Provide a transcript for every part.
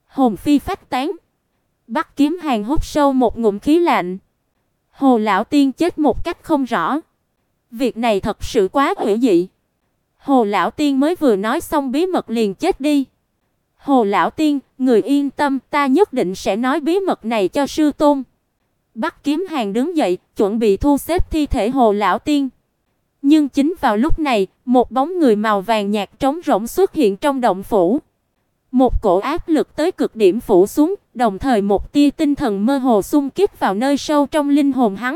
hồn phi phách tán. Bắc Kiếm Hàn hút sâu một ngụm khí lạnh. Hồ lão tiên chết một cách không rõ. Việc này thật sự quá hủy dị. Hồ lão tiên mới vừa nói xong bí mật liền chết đi. Hồ lão tiên, người yên tâm, ta nhất định sẽ nói bí mật này cho sư tôn. Bắc Kiếm Hàn đứng dậy, chuẩn bị thu xếp thi thể Hồ lão tiên. Nhưng chính vào lúc này, một bóng người màu vàng nhạt trống rỗng xuất hiện trong động phủ. Một cổ áp lực tới cực điểm phủ xuống, đồng thời một tia tinh thần mơ hồ xung kích vào nơi sâu trong linh hồn hắn.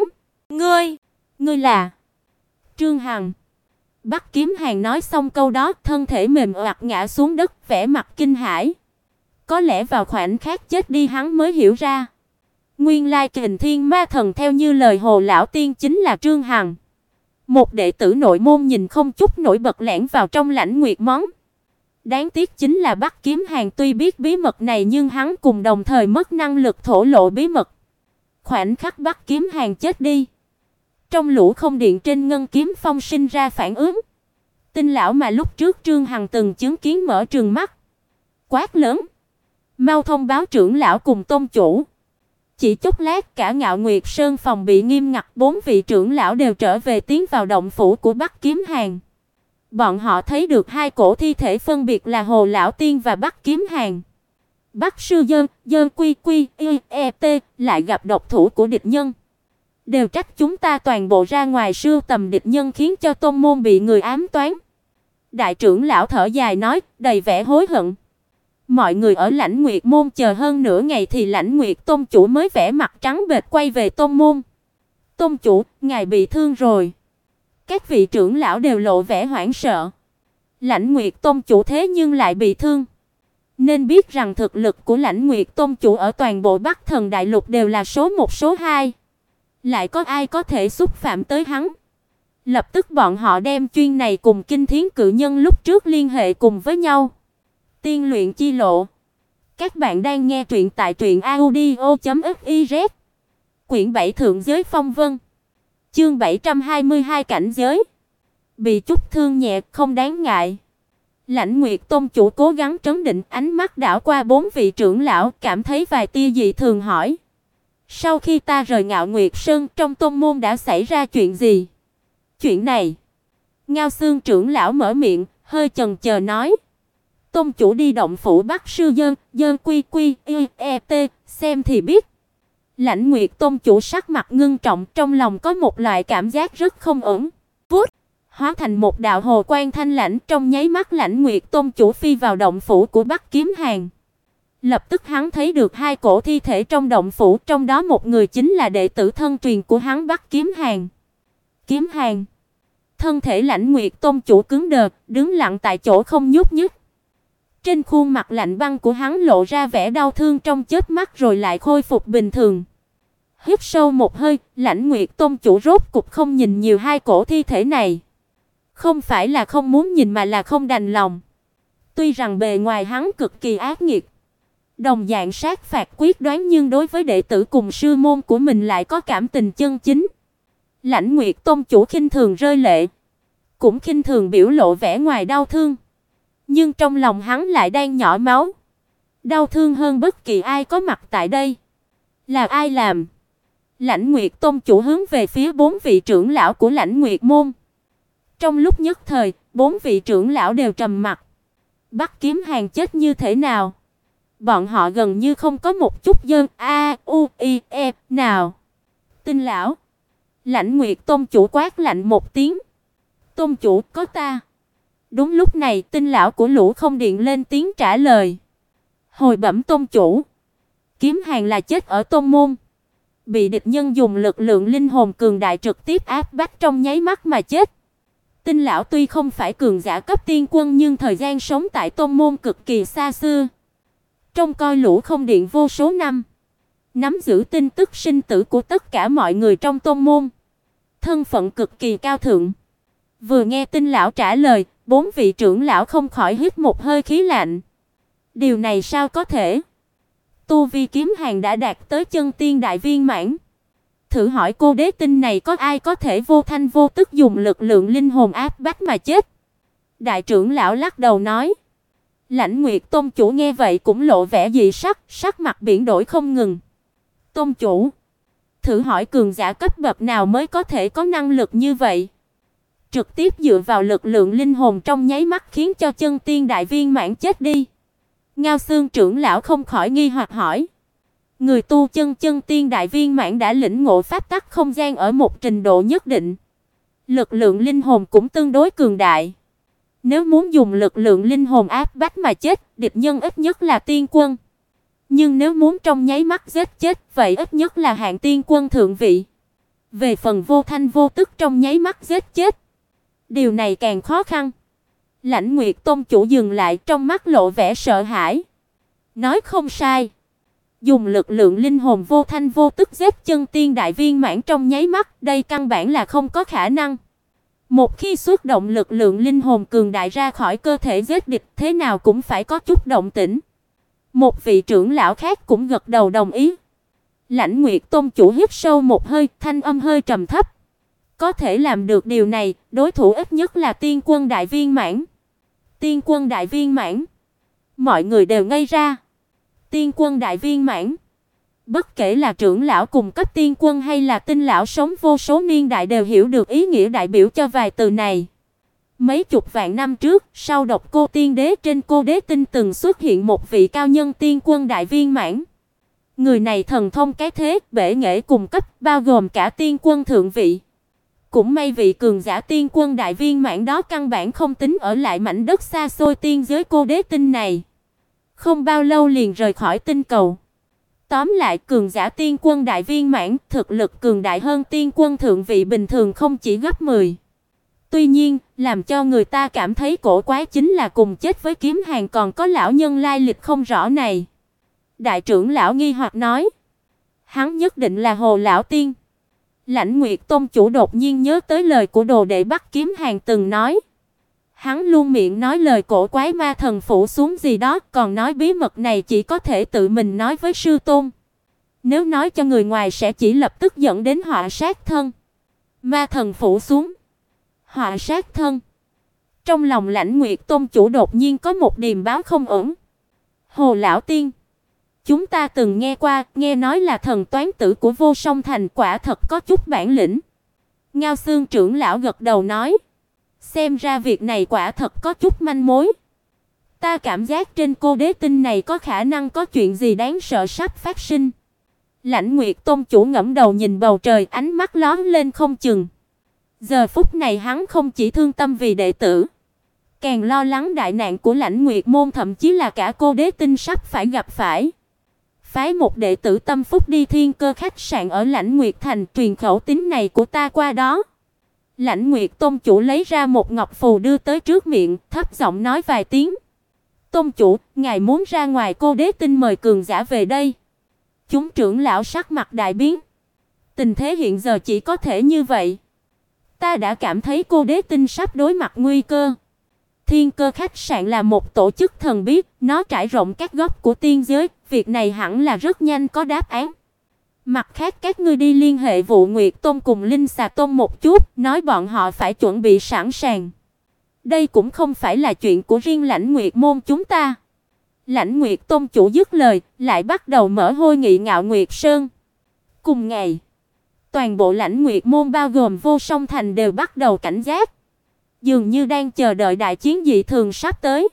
Ngươi là Trương Hằng. Bắc Kiếm Hàn nói xong câu đó, thân thể mềm oặt ngã xuống đất, vẻ mặt kinh hãi. Có lẽ vào khoảnh khắc chết đi hắn mới hiểu ra, nguyên lai Kình Thiên Ma Thần theo như lời Hồ lão tiên chính là Trương Hằng. Một đệ tử nội môn nhìn không chút nổi bật lẻn vào trong Lãnh Nguyệt món. Đáng tiếc chính là Bắc Kiếm Hàn tuy biết bí mật này nhưng hắn cùng đồng thời mất năng lực thổ lộ bí mật. Khoảnh khắc Bắc Kiếm Hàn chết đi, trong lũ không điện trên Ngân Kiếm Phong sinh ra phản ứng. Tinh lão mà lúc trước Trương Hằng từng chứng kiến mở trừng mắt, quát lớn: "Mau thông báo trưởng lão cùng tôn chủ!" Chỉ chốc lát cả Ngạo Nguyệt Sơn phòng bị nghiêm ngặt, 4 vị trưởng lão đều trở về tiến vào động phủ của Bắc Kiếm Hàn. Bọn họ thấy được hai cổ thi thể phân biệt là Hồ lão tiên và Bắc Kiếm Hàn. Bắc sư Dơn Quy Quy T lại gặp độc thủ của địch nhân. Đều trách chúng ta toàn bộ ra ngoài sưu tầm địch nhân khiến cho tôn môn bị người ám toán. Đại trưởng lão thở dài nói, đầy vẻ hối hận. Mọi người ở Lãnh Nguyệt môn chờ hơn nửa ngày thì Lãnh Nguyệt tôn chủ mới vẻ mặt trắng bệch quay về tôn môn. Tôn chủ, ngài bị thương rồi. Các vị trưởng lão đều lộ vẻ hoảng sợ. Lãnh Nguyệt tôn chủ thế nhưng lại bị thương. Nên biết rằng thực lực của Lãnh Nguyệt tôn chủ ở toàn bộ Bắc Thần đại lục đều là số 1 số 2. Lại có ai có thể xúc phạm tới hắn? Lập tức bọn họ đem chuyên này cùng Kinh Thiến cự nhân lúc trước liên hệ cùng với nhau. Tiên luyện chi lộ. Các bạn đang nghe truyện tại truyệnaudio.fiz. Quyển 7 Thượng giới phong vân. Chương 722 cảnh giới. Bị chút thương nhẹ không đáng ngại. Lãnh Nguyệt tôn chủ cố gắng trấn định, ánh mắt đảo qua 4 vị trưởng lão, cảm thấy vài tia dị thường hỏi: "Sau khi ta rời Ngạo Nguyệt Sơn, trong tôn môn đã xảy ra chuyện gì?" "Chuyện này?" Ngao Xương trưởng lão mở miệng, hơi chần chờ nói: "Tôn chủ đi động phủ Bắc sư Dơn Quy Quy T, xem thì biết." Lãnh Nguyệt tôn chủ sắc mặt ngưng trọng, trong lòng có một loại cảm giác rất không ổn. Vút, hóa thành một đạo hồ quang thanh lãnh, trong nháy mắt Lãnh Nguyệt tôn chủ phi vào động phủ của Bắc Kiếm Hàn. Lập tức hắn thấy được hai cổ thi thể trong động phủ, trong đó một người chính là đệ tử thân truyền của hắn Bắc Kiếm Hàn. Kiếm Hàn. Thân thể Lãnh Nguyệt tôn chủ cứng đờ, đứng lặng tại chỗ không nhúc nhích. Trên khuôn mặt lạnh băng của hắn lộ ra vẻ đau thương trong chớp mắt rồi lại khôi phục bình thường. Hít sâu một hơi, Lãnh Nguyệt tôn chủ rốt cục không nhìn nhiều hai cổ thi thể này. Không phải là không muốn nhìn mà là không đành lòng. Tuy rằng bề ngoài hắn cực kỳ ác nghiệt, đồng dạng sát phạt quyết đoán, nhưng đối với đệ tử cùng sư môn của mình lại có cảm tình chân chính. Lãnh Nguyệt tôn chủ khinh thường rơi lệ, cũng khinh thường biểu lộ vẻ ngoài đau thương. Nhưng trong lòng hắn lại đang nhỏ máu, đau thương hơn bất kỳ ai có mặt tại đây. Là ai làm? Lãnh Nguyệt tôn chủ hướng về phía 4 vị trưởng lão của Lãnh Nguyệt môn. Trong lúc nhất thời, 4 vị trưởng lão đều trầm mặc. Bắc Kiếm Hàn chết như thế nào? Bọn họ gần như không có một chút dơn nào. Tinh lão. Lãnh Nguyệt tôn chủ quát lạnh một tiếng. Tôn chủ, có ta. Đúng lúc này, Tinh lão của Lũ Không Điện lên tiếng trả lời. Hồi bẩm tôn chủ, Kiếm Hàn là chết ở tôn môn, bị địch nhân dùng lực lượng linh hồn cường đại trực tiếp áp bách trong nháy mắt mà chết. Tinh lão tuy không phải cường giả cấp tiên quân nhưng thời gian sống tại tôn môn cực kỳ xa xưa, trông coi Lũ Không Điện vô số năm, nắm giữ tin tức sinh tử của tất cả mọi người trong tôn môn, thân phận cực kỳ cao thượng. Vừa nghe Tinh lão trả lời, 4 vị trưởng lão không khỏi hít một hơi khí lạnh. Điều này sao có thể? Tu vi Kiếm Hàn đã đạt tới chân tiên đại viên mãn. Thử hỏi cô đế tinh này có ai có thể vô thanh vô tức dùng lực lượng linh hồn áp bách mà chết? Đại trưởng lão lắc đầu nói. Lãnh Nguyệt tôn chủ nghe vậy cũng lộ vẻ dị sắc, sắc mặt biến đổi không ngừng. Tôn chủ, thử hỏi cường giả cấp bậc nào mới có thể có năng lực như vậy? Trực tiếp dựa vào lực lượng linh hồn trong nháy mắt khiến cho chân tiên đại viên mãn chết đi. Ngao Xương trưởng lão không khỏi nghi hoặc hỏi. Người tu chân tiên đại viên mãn đã lĩnh ngộ pháp tắc không gian ở một trình độ nhất định. Lực lượng linh hồn cũng tương đối cường đại. Nếu muốn dùng lực lượng linh hồn áp bách mà chết, địch nhân ít nhất là tiên quân. Nhưng nếu muốn trong nháy mắt giết chết, vậy ít nhất là hạng tiên quân thượng vị. Về phần vô thanh vô tức trong nháy mắt giết chết, điều này càng khó khăn. Lãnh Nguyệt tôn chủ dừng lại, trong mắt lộ vẻ sợ hãi. Nói không sai. Dùng lực lượng linh hồn vô thanh vô tức giết chân tiên đại viên mãn trong nháy mắt, đây căn bản là không có khả năng. Một khi xuất động lực lượng linh hồn cường đại ra khỏi cơ thể giết địch, thế nào cũng phải có chút động tĩnh. Một vị trưởng lão khác cũng gật đầu đồng ý. Lãnh Nguyệt tôn chủ hít sâu một hơi, thanh âm hơi trầm thấp. Có thể làm được điều này, đối thủ ít nhất là tiên quân đại viên mãn. Tiên quân đại viên mãn? Mọi người đều ngây ra. Tiên quân đại viên mãn? Bất kể là trưởng lão cùng cấp tiên quân hay là tinh lão sống vô số niên đại đều hiểu được ý nghĩa đại biểu cho vài từ này. Mấy chục vạn năm trước, sau Độc Cô Tiên Đế, trên Cô Đế Tinh từng xuất hiện một vị cao nhân tiên quân đại viên mãn. Người này thần thông cái thế, bể nghệ cùng cấp, bao gồm cả tiên quân thượng vị. Cũng may vị cường giả tiên quân đại viên mãn đó căn bản không tính ở lại mảnh đất xa xôi tiên giới Cô Đế Tinh này. Không bao lâu liền rời khỏi tinh cầu. Tóm lại, cường giả tiên quân đại viên mãn, thực lực cường đại hơn tiên quân thượng vị bình thường không chỉ gấp 10. Tuy nhiên, làm cho người ta cảm thấy cổ quái chính là cùng chết với Kiếm Hàn còn có lão nhân lai lịch không rõ này. Đại trưởng lão nghi hoặc nói, hắn nhất định là Hồ lão tiên. Lãnh Nguyệt tôn chủ đột nhiên nhớ tới lời của đồ đệ Bắc Kiếm Hàn từng nói. Hắn luôn miệng nói lời cổ quái ma thần phủ xuống gì đó, còn nói bí mật này chỉ có thể tự mình nói với sư tôn. Nếu nói cho người ngoài sẽ chỉ lập tức dẫn đến họa sát thân. Ma thần phủ xuống, họa sát thân. Trong lòng Lãnh Nguyệt tôn chủ đột nhiên có một điềm báo không ổn. Hồ lão tiên, chúng ta từng nghe qua, nghe nói là thần toán tử của Vô Song Thành, quả thật có chút bản lĩnh. Ngao Xương trưởng lão gật đầu nói, xem ra việc này quả thật có chút manh mối. Ta cảm giác trên Cô Đế Tinh này có khả năng có chuyện gì đáng sợ sắp phát sinh. Lãnh Nguyệt tôn chủ ngẩng đầu nhìn bầu trời, ánh mắt lóe lên không chừng. Giờ phút này hắn không chỉ thương tâm vì đệ tử, càng lo lắng đại nạn của Lãnh Nguyệt môn, thậm chí là cả Cô Đế Tinh sắp phải gặp phải. Phái một đệ tử tâm phúc đi Thiên Cơ khách sạn ở Lãnh Nguyệt thành, truyền khẩu tín này của ta qua đó. Lãnh Nguyệt tôn chủ lấy ra một ngọc phù đưa tới trước miệng, thấp giọng nói vài tiếng. Tôn chủ, ngài muốn ra ngoài Cô Đế Tinh mời cường giả về đây. Chúng trưởng lão sắc mặt đại biến. Tình thế hiện giờ chỉ có thể như vậy. Ta đã cảm thấy Cô Đế Tinh sắp đối mặt nguy cơ. Thiên Cơ khách sạn là một tổ chức thần bí, nó trải rộng các góc của tiên giới, việc này hẳn là rất nhanh có đáp án. Mặt khác, các ngươi đi liên hệ Vụ Nguyệt Tôn cùng Linh Xà Tôn một chút, nói bọn họ phải chuẩn bị sẵn sàng. Đây cũng không phải là chuyện của riêng Lãnh Nguyệt môn chúng ta. Lãnh Nguyệt tôn chủ dứt lời, lại bắt đầu mở hội nghị Ngạo Nguyệt Sơn. Cùng ngày, toàn bộ Lãnh Nguyệt môn bao gồm Vô Song Thành đều bắt đầu cảnh giác, dường như đang chờ đợi đại chiến dị thường sắp tới.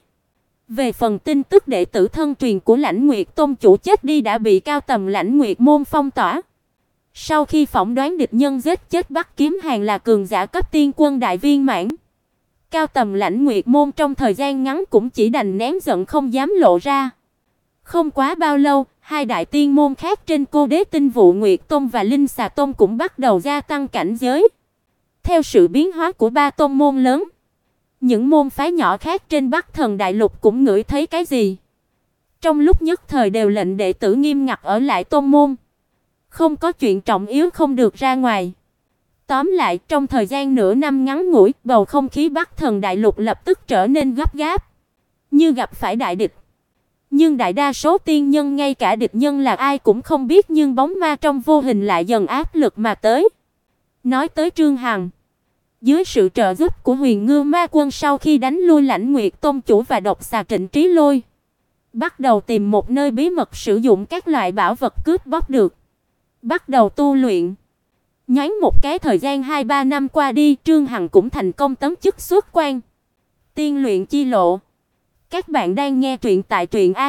Về phần tin tức đệ tử thân truyền của Lãnh Nguyệt tôn chủ chết đi đã bị cao tầm Lãnh Nguyệt môn phong tỏa. Sau khi phỏng đoán địch nhân giết chết Bắc Kiếm Hàn là cường giả cấp tiên quân đại viên mãn, cao tầm Lãnh Nguyệt môn trong thời gian ngắn cũng chỉ đành nén giận không dám lộ ra. Không quá bao lâu, hai đại tiên môn khác trên Cô Đế Tinh, Vụ Nguyệt Tôn và Linh Xà Tôn cũng bắt đầu gia tăng cảnh giới. Theo sự biến hóa của ba tôn môn lớn, những môn phái nhỏ khác trên Bắc Thần Đại Lục cũng ngửi thấy cái gì. Trong lúc nhất thời đều lệnh đệ tử nghiêm ngặt ở lại tôn môn, không có chuyện trọng yếu không được ra ngoài. Tóm lại, trong thời gian nửa năm ngắn ngủi, bầu không khí Bắc Thần Đại Lục lập tức trở nên gấp gáp, như gặp phải đại địch. Nhưng đại đa số tiên nhân ngay cả địch nhân là ai cũng không biết, nhưng bóng ma trong vô hình lại dần áp lực mà tới. Nói tới Trương Hằng, Dưới sự trợ giúp của Huyền Ngư Ma Quân, sau khi đánh lui Lãnh Nguyệt Tôn chủ và độc xà Trịnh Trí Lôi, bắt đầu tìm một nơi bí mật sử dụng các loại bảo vật cướp bóc được, bắt đầu tu luyện. Nhoáng một cái thời gian 2-3 năm qua đi, Trương Hằng cũng thành công tấn chức xuất quan. Tiên luyện chi lộ. Các bạn đang nghe truyện tại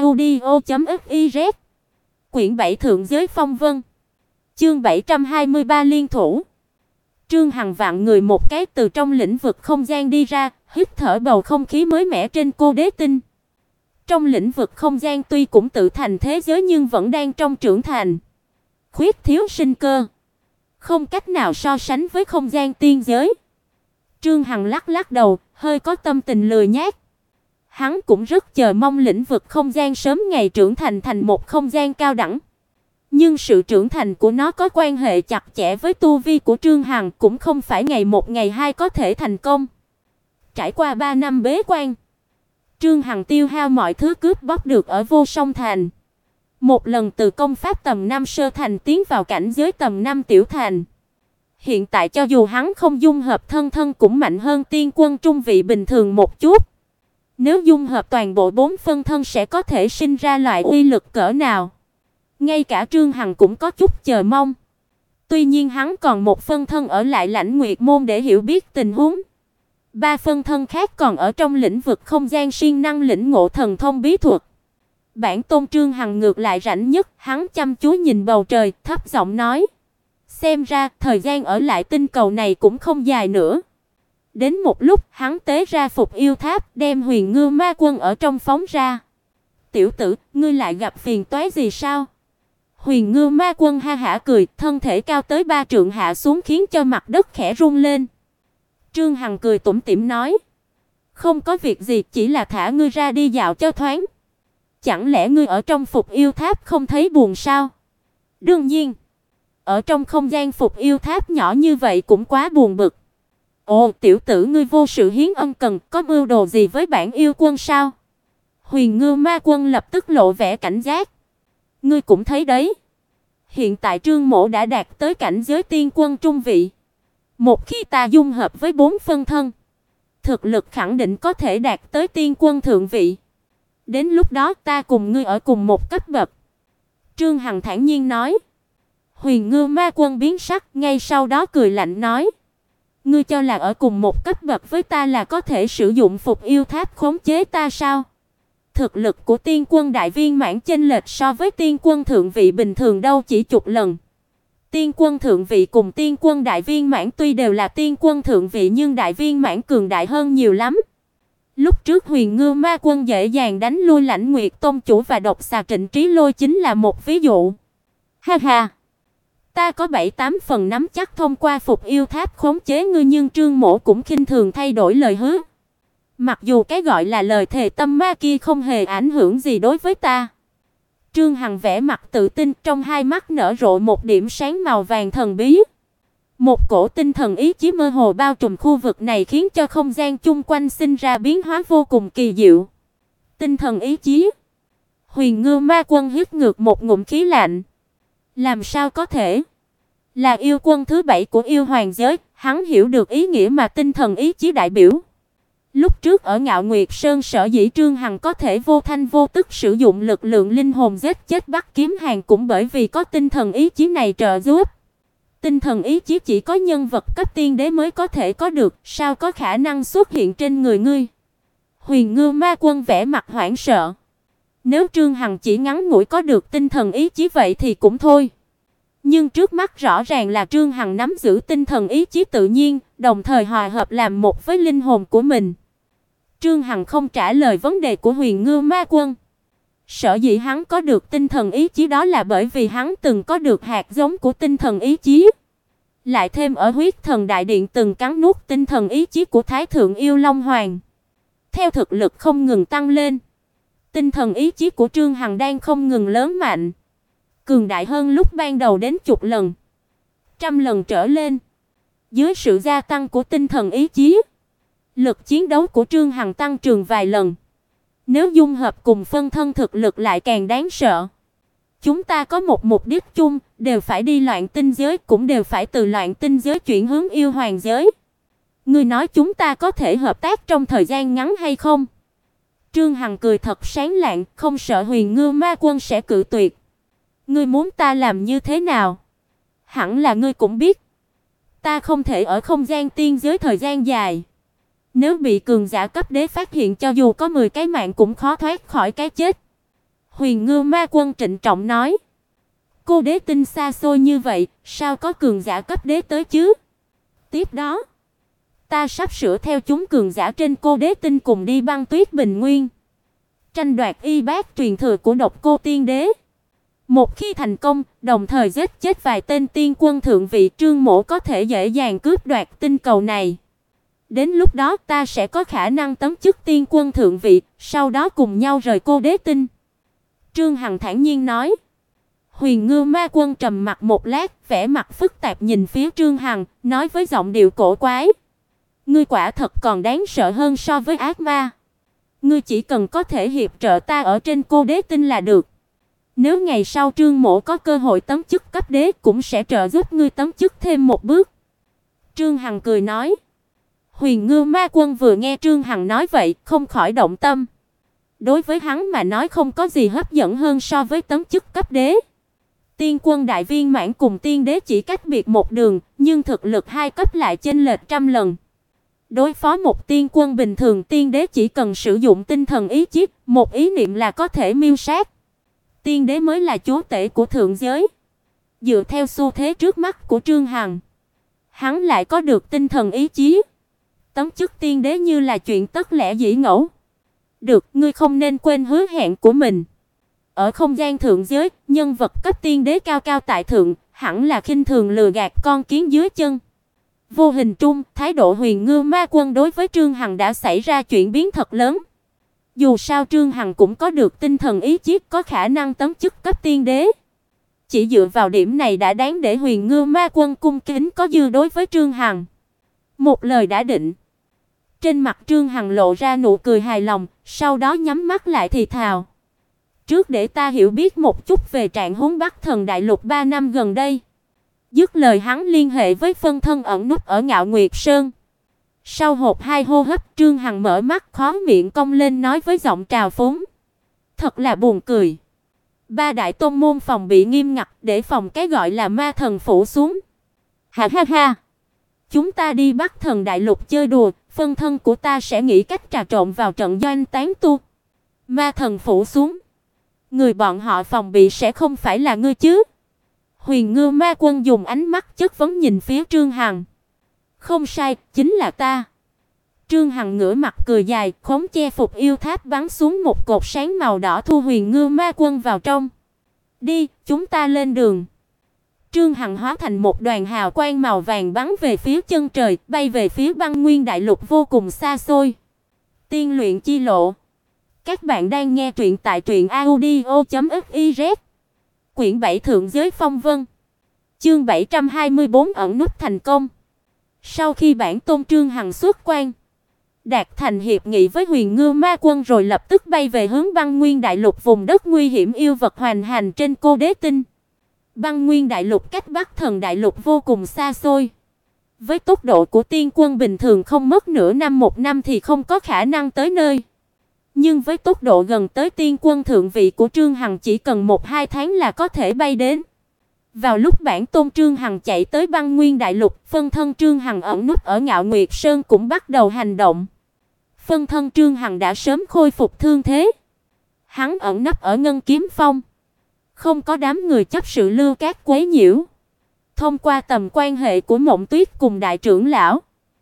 truyệnaudio.fiz. Quyển 7 Thượng giới phong vân. Chương 723 liên thủ. Trương Hằng vặn người một cái từ trong lĩnh vực không gian đi ra, hít thở bầu không khí mới mẻ trên Cô Đế Tinh. Trong lĩnh vực không gian tuy cũng tự thành thế giới nhưng vẫn đang trong trưởng thành, khuyết thiếu sinh cơ, không cách nào so sánh với không gian tiên giới. Trương Hằng lắc lắc đầu, hơi có tâm tình lười nhác. Hắn cũng rất chờ mong lĩnh vực không gian sớm ngày trưởng thành thành một không gian cao đẳng. Nhưng sự trưởng thành của nó có quan hệ chặt chẽ với tu vi của Trương Hằng, cũng không phải ngày một ngày hai có thể thành công. Trải qua 3 năm bế quan, Trương Hằng tiêu hao mọi thứ cướp bóc được ở Vô Song Thành. Một lần từ công pháp tầm 5 sơ thành tiến vào cảnh giới tầm 5 tiểu thành. Hiện tại cho dù hắn không dung hợp thân thân cũng mạnh hơn tiên quân trung vị bình thường một chút. Nếu dung hợp toàn bộ 4 phân thân sẽ có thể sinh ra loại uy lực cỡ nào. Ngay cả Trương Hằng cũng có chút chờ mong. Tuy nhiên hắn còn một phân thân ở lại Lãnh Nguyệt môn để hiểu biết tình huống. 3 phân thân khác còn ở trong lĩnh vực không gian siêng năng lĩnh ngộ thần thông bí thuật. Bản tôn Trương Hằng ngược lại rảnh nhất, hắn chăm chú nhìn bầu trời, thấp giọng nói: "Xem ra thời gian ở lại tinh cầu này cũng không dài nữa." Đến một lúc, hắn tế ra Phục Yêu Tháp, đem Huyền Ngư Ma Quân ở trong phóng ra. "Tiểu tử, ngươi lại gặp phiền toái gì sao?" Huyền Ngư Ma Quân ha hả cười, thân thể cao tới 3 trượng hạ xuống khiến cho mặt đất khẽ rung lên. Trương Hằng cười tủm tỉm nói: "Không có việc gì, chỉ là thả ngươi ra đi dạo cho thoáng. Chẳng lẽ ngươi ở trong Phục Yêu Tháp không thấy buồn sao?" "Đương nhiên, ở trong không gian Phục Yêu Tháp nhỏ như vậy cũng quá buồn bực." "Ồ, tiểu tử ngươi vô sự hiến ân cần, có mưu đồ gì với bản yêu quân sao?" Huyền Ngư Ma Quân lập tức lộ vẻ cảnh giác. "Ngươi cũng thấy đấy, hiện tại Trương Mỗ đã đạt tới cảnh giới tiên quân trung vị. Một khi ta dung hợp với 4 phân thân, thực lực khẳng định có thể đạt tới tiên quân thượng vị. Đến lúc đó ta cùng ngươi ở cùng một cấp bậc." Trương Hằng thản nhiên nói. Huyền Ngư Ma Quân biến sắc, ngay sau đó cười lạnh nói: "Ngươi cho là ở cùng một cấp bậc với ta là có thể sử dụng Phục Yêu Tháp khống chế ta sao?" Thực lực của tiên quân đại viên mãn chênh lệch so với tiên quân thượng vị bình thường đâu chỉ chục lần. Tiên quân thượng vị cùng tiên quân đại viên mãn tuy đều là tiên quân thượng vị nhưng đại viên mãn cường đại hơn nhiều lắm. Lúc trước Huyền Ngư Ma Quân dễ dàng đánh lui Lãnh Nguyệt Tôn chủ và độc xà Trịnh Trí Lôi chính là một ví dụ. Ha ha, ta có 7-8 phần nắm chắc thông qua Phục Yêu Tháp khống chế ngươi, nhưng Trương Mỗ cũng khinh thường thay đổi lời hứa. Mặc dù cái gọi là lời thề tâm ma kia không hề ảnh hưởng gì đối với ta." Trương Hằng vẻ mặt tự tin, trong hai mắt nở rộ một điểm sáng màu vàng thần bí. Một cổ tinh thần ý chí mơ hồ bao trùm khu vực này khiến cho không gian chung quanh sinh ra biến hóa vô cùng kỳ diệu. Tinh thần ý chí? Huyền Ngư Ma Quân hít ngược một ngụm khí lạnh. Làm sao có thể? Là yêu quân thứ 7 của yêu hoàng giới, hắn hiểu được ý nghĩa mà tinh thần ý chí đại biểu. Lúc trước ở Ngạo Nguyệt Sơn sở dĩ Trương Hằng có thể vô thanh vô tức sử dụng lực lượng linh hồn giết chết Bắc Kiếm Hàn cũng bởi vì có tinh thần ý chí này trợ giúp. Tinh thần ý chí chỉ có nhân vật cấp tiên đế mới có thể có được, sao có khả năng xuất hiện trên người ngươi? Huyền Ngư Ma Quân vẻ mặt hoảng sợ. Nếu Trương Hằng chỉ ngắn ngủi có được tinh thần ý chí vậy thì cũng thôi. Nhưng trước mắt rõ ràng là Trương Hằng nắm giữ tinh thần ý chí tự nhiên, đồng thời hòa hợp làm một với linh hồn của mình. Trương Hằng không trả lời vấn đề của Huyền Ngư Ma Quân. Sở dĩ hắn có được tinh thần ý chí đó là bởi vì hắn từng có được hạt giống của tinh thần ý chí. Lại thêm ở Huyết Thần Đại Điện từng cắn nuốt tinh thần ý chí của Thái Thượng Yêu Long Hoàng. Theo thực lực không ngừng tăng lên, tinh thần ý chí của Trương Hằng đang không ngừng lớn mạnh, cường đại hơn lúc ban đầu đến chục lần, trăm lần trở lên. Dưới sự gia tăng của tinh thần ý chí, lực chiến đấu của Trương Hằng tăng trưởng vài lần. Nếu dung hợp cùng phân thân thực lực lại càng đáng sợ. Chúng ta có một mục đích chung, đều phải đi Loạn Tinh giới, cũng đều phải từ Loạn Tinh giới chuyển hướng yêu hoàng giới. Ngươi nói chúng ta có thể hợp tác trong thời gian ngắn hay không? Trương Hằng cười thật sáng lạng, không sợ Huyền Ngư Ma Quân sẽ cự tuyệt. Ngươi muốn ta làm như thế nào? Hẳn là ngươi cũng biết. Ta không thể ở không gian tiên giới thời gian dài. Nếu bị cường giả cấp đế phát hiện, cho dù có 10 cái mạng cũng khó thoát khỏi cái chết. Huyền Ngư Ma Quân trịnh trọng nói. Cô đế tinh xa xôi như vậy, sao có cường giả cấp đế tới chứ? Tiếp đó, ta sắp sửa theo chúng cường giả trên cô đế tinh cùng đi băng tuyết bình nguyên, tranh đoạt y bát truyền thừa của Độc Cô Tiên Đế. Một khi thành công, đồng thời giết chết vài tên tiên quân thượng vị, Trương Mỗ có thể dễ dàng cướp đoạt tinh cầu này. Đến lúc đó ta sẽ có khả năng tấm chức tiên quân thượng vị, sau đó cùng nhau rời cô đế tinh. Trương Hằng thản nhiên nói. Huyền Ngư Ma Quân trầm mặc một lát, vẻ mặt phức tạp nhìn phía Trương Hằng, nói với giọng điệu cổ quái. Ngươi quả thật còn đáng sợ hơn so với ác ma. Ngươi chỉ cần có thể hiệp trợ ta ở trên cô đế tinh là được. Nếu ngày sau Trương Mỗ có cơ hội tấm chức cấp đế, cũng sẽ trợ giúp ngươi tấm chức thêm một bước. Trương Hằng cười nói. Huyền Ngư Ma Quân vừa nghe Trương Hằng nói vậy, không khỏi động tâm. Đối với hắn mà nói không có gì hấp dẫn hơn so với tấm chức cấp đế. Tiên quân đại viên mãn cùng tiên đế chỉ cách biệt một đường, nhưng thực lực hai cấp lại chênh lệch trăm lần. Đối phó một tiên quân bình thường, tiên đế chỉ cần sử dụng tinh thần ý chí, một ý niệm là có thể miêu sát. Tiên đế mới là chúa tể của thượng giới. Dựa theo xu thế trước mắt của Trương Hằng, hắn lại có được tinh thần ý chí. Tấm chức tiên đế như là chuyện tất lẽ dĩ ngẫu. Được, ngươi không nên quên hứa hẹn của mình. Ở không gian thượng giới, nhân vật cấp tiên đế cao cao tại thượng, hẳn là khinh thường lừa gạt con kiến dưới chân. Vô hình trung, thái độ Huyền Ngư Ma Quân đối với Trương Hằng đã xảy ra chuyển biến thật lớn. Dù sao Trương Hằng cũng có được tinh thần ý chí, có khả năng tấm chức cấp tiên đế. Chỉ dựa vào điểm này đã đáng để Huyền Ngư Ma Quân cung kính có dư đối với Trương Hằng. Một lời đã định. Trên mặt Trương Hằng lộ ra nụ cười hài lòng, sau đó nhắm mắt lại thì thào. Trước để ta hiểu biết một chút về trạng huống Bắc Thần Đại Lục 3 năm gần đây. Dứt lời hắn liên hệ với phân thân ẩn núp ở Ngạo Nguyệt Sơn. Sau hộp hai hô hấp, Trương Hằng mở mắt, khóe miệng cong lên nói với giọng trào phúng. Thật là buồn cười. Ba đại tôn môn phòng bị nghiêm ngặt để phòng cái gọi là ma thần phủ xuống. Ha ha ha. Chúng ta đi Bắc Thần Đại Lục chơi đùa, phân thân của ta sẽ nghĩ cách trà trộn vào trận doanh tán tu. Ma thần phủ xuống. Người bọn họ phòng bị sẽ không phải là ngươi chứ? Huyền Ngư Ma Quân dùng ánh mắt chất vấn nhìn phía Trương Hằng. Không sai, chính là ta. Trương Hằng ngửa mặt cười dài, khống che phục yêu tháp bắn xuống một cột sáng màu đỏ thu Huyền Ngư Ma Quân vào trong. Đi, chúng ta lên đường. Trương Hằng hóa thành một đoàn hào quang màu vàng bắn về phía chân trời, bay về phía băng nguyên đại lục vô cùng xa xôi. Tiên luyện chi lộ. Các bạn đang nghe truyện tại truyệnaudio.fiz. Quyển 7 Thượng giới phong vân. Chương 724 ẩn nút thành công. Sau khi bản tôn Trương Hằng xuất quan, đạt thành hiệp nghị với Huyền Ngư Ma Quân rồi lập tức bay về hướng băng nguyên đại lục, vùng đất nguy hiểm yêu vật hoành hành trên cô đế tinh. Băng nguyên đại lục cách Bắc Thần Đại Lục vô cùng xa xôi. Với tốc độ của tiên quân bình thường không mất nửa năm, một năm thì không có khả năng tới nơi. Nhưng với tốc độ gần tới tiên quân thượng vị của Trương Hằng chỉ cần 1-2 tháng là có thể bay đến. Vào lúc bản tôn Trương Hằng chạy tới băng nguyên đại lục, phân thân Trương Hằng ẩn núp ở Ngạo Nguyệt Sơn cũng bắt đầu hành động. Phân thân Trương Hằng đã sớm khôi phục thương thế. Hắn ẩn nấp ở Ngân Kiếm Phong, không có đám người chấp sự lưu cát quấy nhiễu. Thông qua tầm quan hệ của Mộng Tuyết cùng đại trưởng lão,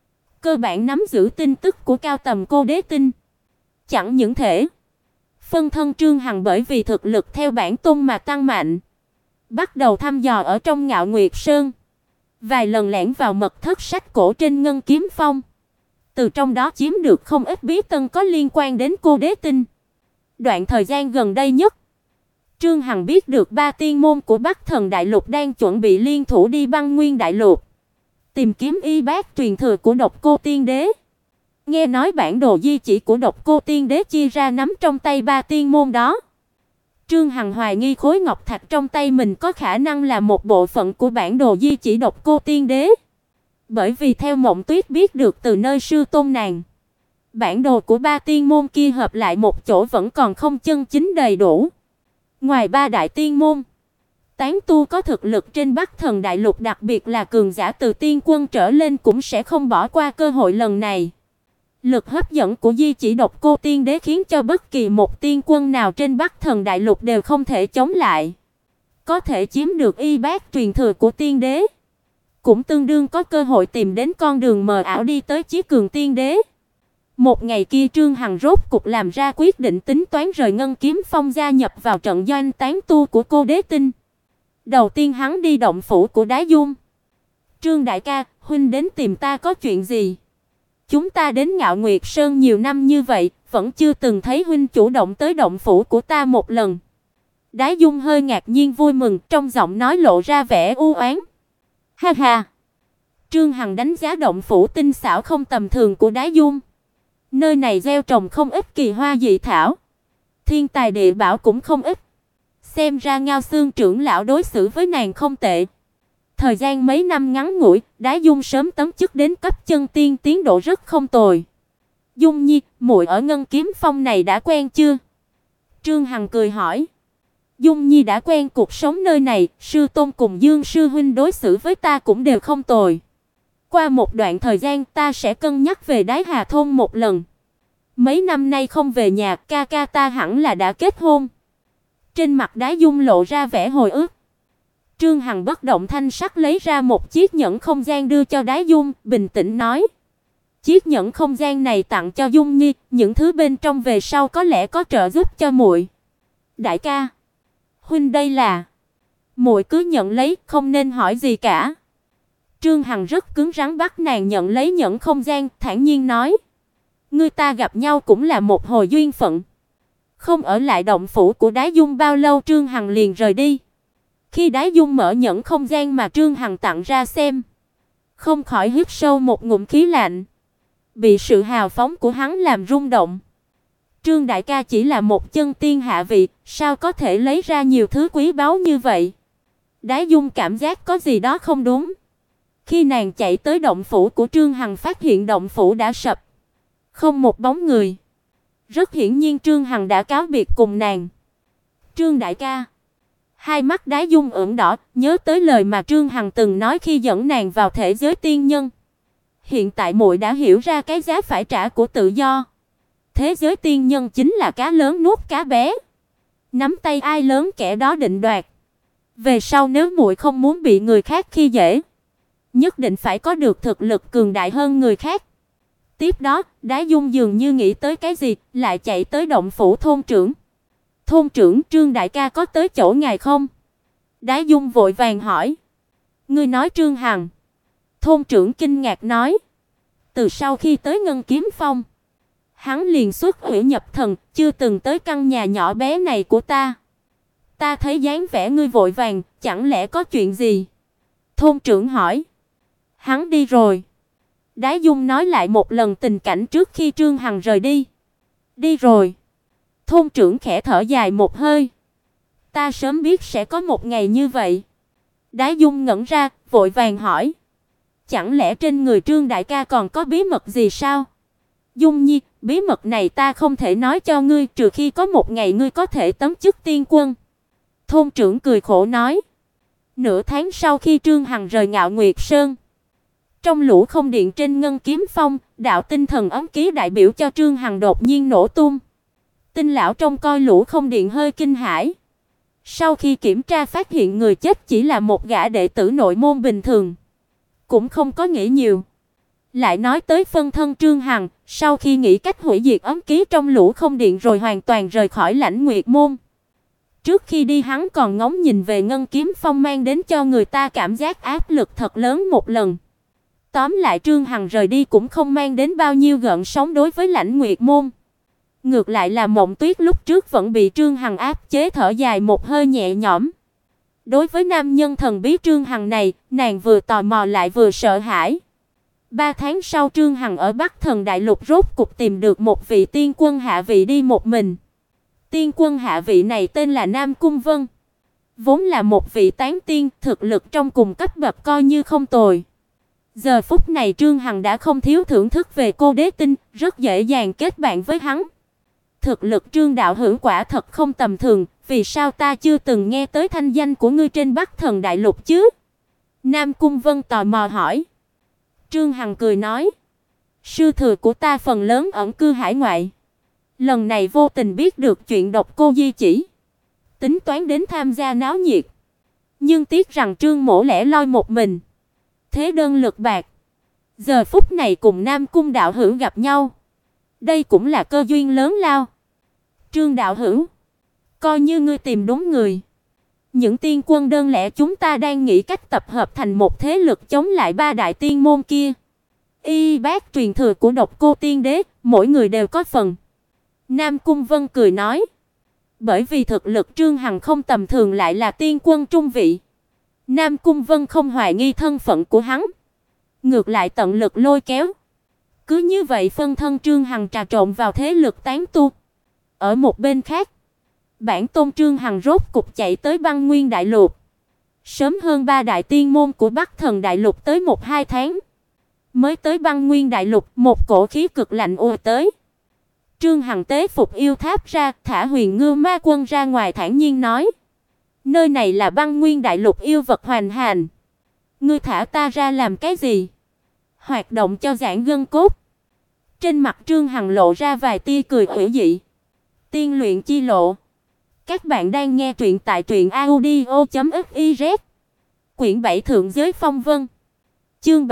cơ bản nắm giữ tin tức của cao tầm cô đế tinh. Chẳng những thể, phân thân Trương Hằng bởi vì thực lực theo bản tôn mà tăng mạnh, bắt đầu thăm dò ở trong Ngạo Nguyệt Sơn, vài lần lẻn vào mật thất sách cổ trên Ngân Kiếm Phong, từ trong đó chiếm được không ít bí tân có liên quan đến cô đế tinh. Đoạn thời gian gần đây nhất, Trương Hằng biết được 3 tiên môn của Bắc Thần Đại Lục đang chuẩn bị liên thủ đi băng nguyên đại lục, tìm kiếm y bát truyền thừa của Độc Cô Tiên Đế. Nghe nói bản đồ di chỉ của Độc Cô Tiên Đế chia ra nắm trong tay 3 tiên môn đó. Trương Hằng hoài nghi khối ngọc thạch trong tay mình có khả năng là một bộ phận của bản đồ di chỉ Độc Cô Tiên Đế. Bởi vì theo Mộng Tuyết biết được từ nơi sư tôn nàng, bản đồ của ba tiên môn kia hợp lại một chỗ vẫn còn không chân chính đầy đủ. Ngoài ba đại tiên môn, tán tu có thực lực trên Bắc Thần Đại Lục, đặc biệt là cường giả từ tiên quân trở lên, cũng sẽ không bỏ qua cơ hội lần này. Lực hấp dẫn của Di Chỉ Độc Cô Tiên Đế khiến cho bất kỳ một tiên quân nào trên Bắc Thần Đại Lục đều không thể chống lại. Có thể chiếm được y bát truyền thừa của tiên đế, cũng tương đương có cơ hội tìm đến con đường mờ ảo đi tới chí cường tiên đế. Một ngày kia Trương Hằng rốt cục làm ra quyết định, tính toán rời Ngân Kiếm Phong gia nhập vào trận doanh tán tu của Cô Đế Tinh. Đầu tiên hắn đi động phủ của Đái Dung. "Trương đại ca, huynh đến tìm ta có chuyện gì? Chúng ta đến Ngạo Nguyệt Sơn nhiều năm như vậy, vẫn chưa từng thấy huynh chủ động tới động phủ của ta một lần." Đái Dung hơi ngạc nhiên vui mừng, trong giọng nói lộ ra vẻ u oán. "Ha ha." Trương Hằng đánh giá động phủ tinh xảo không tầm thường của Đái Dung. Nơi này gieo trồng không ít kỳ hoa dị thảo, thiên tài địa bảo cũng không ít. Xem ra Ngao Xương trưởng lão đối xử với nàng không tệ. Thời gian mấy năm ngắn ngủi, Đái Dung sớm tấn chức đến cấp chân tiên, tiến độ rất không tồi. "Dung Nhi, muội ở Ngân Kiếm Phong này đã quen chưa?" Trương Hằng cười hỏi. "Dung Nhi đã quen cuộc sống nơi này, sư tôn cùng Dương sư huynh đối xử với ta cũng đều không tồi. Qua một đoạn thời gian ta sẽ cân nhắc về Đái Hà thôn một lần. Mấy năm nay không về nhà, ca ca ta hẳn là đã kết hôn." Trên mặt Đái Dung lộ ra vẻ hồi ức. Trương Hằng bất động thanh sắc lấy ra một chiếc nhẫn không gian đưa cho Đái Dung, bình tĩnh nói: "Chiếc nhẫn không gian này tặng cho Dung Nhi, những thứ bên trong về sau có lẽ có trợ giúp cho muội." "Đại ca, huynh đây là..." "Muội cứ nhận lấy, không nên hỏi gì cả." Trương Hằng rất cứng rắn bắt nàng nhận lấy nhẫn không gian, thản nhiên nói: "Ngươi ta gặp nhau cũng là một hồi duyên phận." Không ở lại động phủ của Đái Dung bao lâu, Trương Hằng liền rời đi. Khi Đái Dung mở nhẫn không gian mà Trương Hằng tặng ra xem, không khỏi hít sâu một ngụm khí lạnh, bị sự hào phóng của hắn làm rung động. Trương đại ca chỉ là một chân tiên hạ vị, sao có thể lấy ra nhiều thứ quý báu như vậy? Đái Dung cảm giác có gì đó không đúng. Khi nàng chạy tới động phủ của Trương Hằng, phát hiện động phủ đã sập, không một bóng người. Rất hiển nhiên Trương Hằng đã cáo biệt cùng nàng. "Trương đại ca." Hai mắt Đái Dung ửng đỏ, nhớ tới lời mà Trương Hằng từng nói khi dẫn nàng vào thể giới tiên nhân. Hiện tại muội đã hiểu ra cái giá phải trả của tự do. Thế giới tiên nhân chính là cá lớn nuốt cá bé. Nắm tay ai lớn kẻ đó định đoạt. Về sau nếu muội không muốn bị người khác khi dễ, nhất định phải có được thực lực cường đại hơn người khác. Tiếp đó, Đái Dung dường như nghĩ tới cái gì, lại chạy tới động phủ thôn trưởng. "Thôn trưởng, Trương đại ca có tới chỗ ngài không?" Đái Dung vội vàng hỏi. "Ngươi nói Trương Hằng?" Thôn trưởng kinh ngạc nói. "Từ sau khi tới Ngân Kiếm Phong, hắn liền xuất huyễn nhập thần, chưa từng tới căn nhà nhỏ bé này của ta. Ta thấy dáng vẻ ngươi vội vàng, chẳng lẽ có chuyện gì?" Thôn trưởng hỏi. "Hắn đi rồi." Đái Dung nói lại một lần tình cảnh trước khi Trương Hằng rời đi. "Đi rồi." Thôn trưởng khẽ thở dài một hơi. "Ta sớm biết sẽ có một ngày như vậy." Đái Dung ngẩn ra, vội vàng hỏi. "Chẳng lẽ trên người Trương đại ca còn có bí mật gì sao?" "Dung Nhi, bí mật này ta không thể nói cho ngươi, trừ khi có một ngày ngươi có thể tấm chức tiên quân." Thôn trưởng cười khổ nói. Nửa tháng sau khi Trương Hằng rời Ngạo Nguyệt Sơn, trong lũ không điện trên Ngân Kiếm Phong, đạo tinh thần ấm ký đại biểu cho Trương Hằng đột nhiên nổ tung. Tinh lão trông coi lũ không điện hơi kinh hãi. Sau khi kiểm tra phát hiện người chết chỉ là một gã đệ tử nội môn bình thường, cũng không có nghĩ nhiều. Lại nói tới phân thân Trương Hằng, sau khi nghĩ cách hủy diệt ấm ký trong lũ không điện rồi hoàn toàn rời khỏi Lãnh Nguyệt môn. Trước khi đi hắn còn ngóng nhìn về Ngân Kiếm Phong, mang đến cho người ta cảm giác áp lực thật lớn một lần. Tóm lại Trương Hằng rời đi cũng không mang đến bao nhiêu gợn sóng đối với Lãnh Nguyệt môn. Ngược lại là Mộng Tuyết lúc trước vẫn bị Trương Hằng áp chế, thở dài một hơi nhẹ nhõm. Đối với nam nhân thần bí Trương Hằng này, nàng vừa tò mò lại vừa sợ hãi. 3 tháng sau Trương Hằng ở Bắc Thần Đại Lục rốt cục tìm được một vị tiên quân hạ vị đi một mình. Tiên quân hạ vị này tên là Nam Cung Vân, vốn là một vị tán tiên, thực lực trong cùng cấp bậc coi như không tồi. Giờ phút này Trương Hằng đã không thiếu thưởng thức về cô đế tinh, rất dễ dàng kết bạn với hắn. Thực lực Trương đạo hữu quả thật không tầm thường, vì sao ta chưa từng nghe tới thanh danh của ngươi trên Bắc Thần Đại Lục chứ? Nam Cung Vân tò mò hỏi. Trương Hằng cười nói, sư thừa của ta phần lớn ẩn cư hải ngoại. Lần này vô tình biết được chuyện độc cô di chỉ, tính toán đến tham gia náo nhiệt. Nhưng tiếc rằng Trương mỗ lẻ loi một mình, thế đơn lực bạc. Giờ phút này cùng Nam Cung đạo hữu gặp nhau, đây cũng là cơ duyên lớn lao. Trương đạo hữu, coi như ngươi tìm đúng người. Những tiên quân đơn lẻ chúng ta đang nghĩ cách tập hợp thành một thế lực chống lại ba đại tiên môn kia. Y bác truyền thừa của độc cô tiên đế, mỗi người đều có phần. Nam Cung Vân cười nói. Bởi vì thực lực Trương Hằng không tầm thường, lại là tiên quân trung vị, Nam Cung Vân không hoài nghi thân phận của hắn, ngược lại tận lực lôi kéo. Cứ như vậy phân thân Trương Hằng trà trộn vào thế lực tán tu. Ở một bên khác, bản tôn Trương Hằng rốt cục chạy tới Băng Nguyên Đại Lục, sớm hơn ba đại tiên môn của Bắc Thần Đại Lục tới 1-2 tháng. Mới tới Băng Nguyên Đại Lục, một cổ khí cực lạnh ùa tới. Trương Hằng tế phục yêu tháp ra, thả Huyền Ngưu Ma Quân ra ngoài, thản nhiên nói: "Nơi này là Băng Nguyên Đại Lục yêu vật hoành hành, ngươi thả ta ra làm cái gì? Hoạt động cho giãn gân cốt." Trên mặt Trương Hằng lộ ra vài tia cười ủy dị. Tiên luyện chi lộ. Các bạn đang nghe truyện tại truyệnaudio.fiz. Quyển 7 Thượng giới phong vân. Chương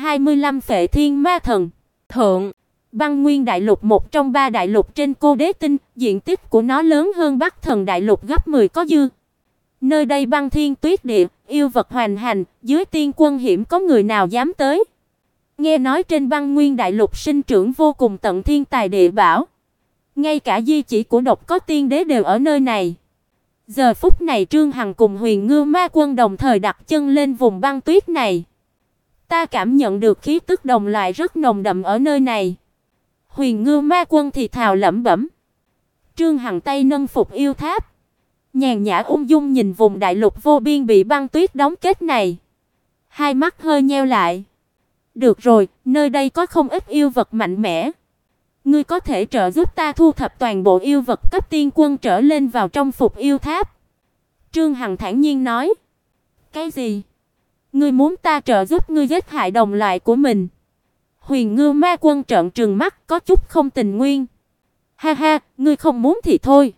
725 Phệ Thiên Ma Thần. Thượng. Băng Nguyên Đại Lục, một trong ba đại lục trên cô đế tinh, diện tích của nó lớn hơn Bắc Thần Đại Lục gấp 10 có dư. Nơi đây băng thiên tuyết địa, yêu vật hoành hành, dưới tiên quân hiểm có người nào dám tới. Nghe nói trên Băng Nguyên Đại Lục sinh trưởng vô cùng tận thiên tài địa bảo, ngay cả di chỉ của độc có tiên đế đều ở nơi này. Giờ phút này Trương Hằng cùng Huyền Ngưu Ma Quân đồng thời đặt chân lên vùng băng tuyết này. Ta cảm nhận được khí tức đồng loại rất nồng đậm ở nơi này. Huyền Ngưu Ma Quân thì thào lẩm bẩm. Trương Hằng tay nâng phục yêu tháp, nhàn nhã ung dung nhìn vùng đại lục vô biên bị băng tuyết đóng kết này. Hai mắt hơi nheo lại. Được rồi, nơi đây có không ít yêu vật mạnh mẽ. Ngươi có thể trợ giúp ta thu thập toàn bộ yêu vật cấp tiên quân trở lên vào trong phục yêu tháp. Trương Hằng thản nhiên nói. Cái gì? Ngươi muốn ta trợ giúp ngươi giết hại đồng loại của mình? Huyền Ngưu Ma Quân trợn trừng mắt, có chút không tình nguyện. Ha ha, ngươi không muốn thì thôi.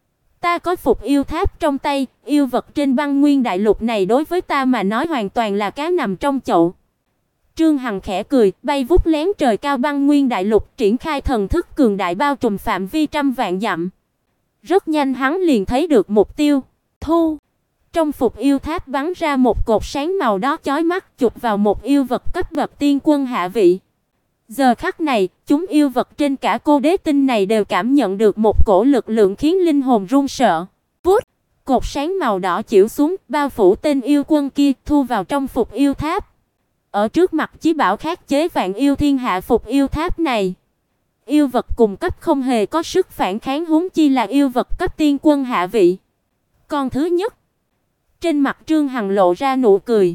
Ta có phục yêu tháp trong tay, yêu vật trên Băng Nguyên Đại Lục này đối với ta mà nói hoàn toàn là cá nằm trong chậu. Trương Hằng khẽ cười, bay vút lén trời cao Băng Nguyên Đại Lục, triển khai thần thức cường đại bao trùm phạm vi trăm vạn dặm. Rất nhanh hắn liền thấy được mục tiêu. Thu. Trong phục yêu tháp bắn ra một cột sáng màu đỏ chói mắt, chụp vào một yêu vật cấp bậc tiên quân hạ vị. Giờ khắc này, chúng yêu vật trên cả cô đế tinh này đều cảm nhận được một cổ lực lượng khiến linh hồn run sợ. Vút, cột sáng màu đỏ chiếu xuống, bao phủ tên yêu quân kia, thu vào trong phục yêu tháp. Ở trước mặt chí bảo khắc chế vạn yêu thiên hạ phục yêu tháp này, yêu vật cùng cấp không hề có sức phản kháng, huống chi là yêu vật cấp tiên quân hạ vị. Con thứ nhất, trên mặt Trương Hằng lộ ra nụ cười.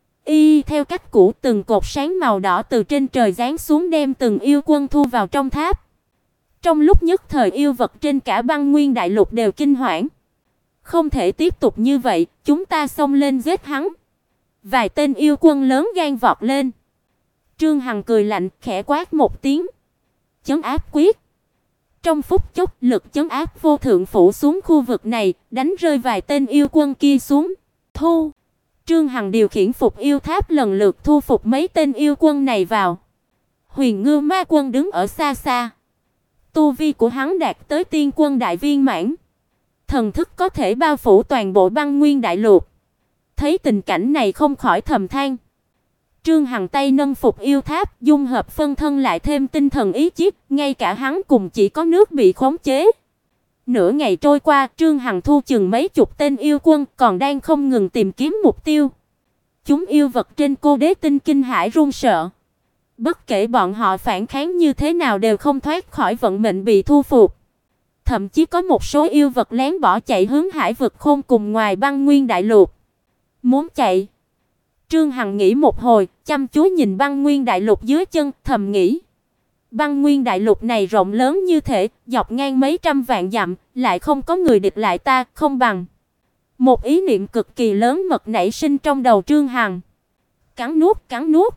Y theo cách cũ, từng cột sáng màu đỏ từ trên trời giáng xuống đem từng yêu quân thu vào trong tháp. Trong lúc nhất thời yêu vật trên cả Băng Nguyên Đại Lục đều kinh hoảng. Không thể tiếp tục như vậy, chúng ta xông lên giết hắn. Vài tên yêu quân lớn gan vọt lên. Trương Hằng cười lạnh, khẽ quát một tiếng. Chấn áp quyết. Trong phút chốc, lực chấn áp vô thượng phủ xuống khu vực này, đánh rơi vài tên yêu quân kia xuống. Thu. Trương Hằng điều khiển phục yêu tháp lần lượt thu phục mấy tên yêu quân này vào. Huyền Ngưu Ma Quân đứng ở xa xa. Tu vi của hắn đạt tới tiên quân đại viên mãn, thần thức có thể bao phủ toàn bộ Băng Nguyên Đại Lục. Thấy tình cảnh này không khỏi thầm than. Trương Hằng tay nâng phục yêu tháp, dung hợp phân thân lại thêm tinh thần ý chí, ngay cả hắn cùng chỉ có nước bị khống chế. Nửa ngày trôi qua, Trương Hằng thu chừng mấy chục tên yêu quân, còn đang không ngừng tìm kiếm mục tiêu. Chúng yêu vật trên cô đế tinh kinh hãi run sợ. Bất kể bọn họ phản kháng như thế nào đều không thoát khỏi vận mệnh bị thu phục. Thậm chí có một số yêu vật lén bỏ chạy hướng hải vực khôn cùng ngoài Băng Nguyên Đại Lục. Muốn chạy, Trương Hằng nghĩ một hồi, chăm chú nhìn băng nguyên đại lục dưới chân, thầm nghĩ: băng nguyên đại lục này rộng lớn như thế, dọc ngang mấy trăm vạn dặm, lại không có người địch lại ta, không bằng. Một ý niệm cực kỳ lớn mật nảy sinh trong đầu Trương Hằng. Cắn nuốt, cắn nuốt.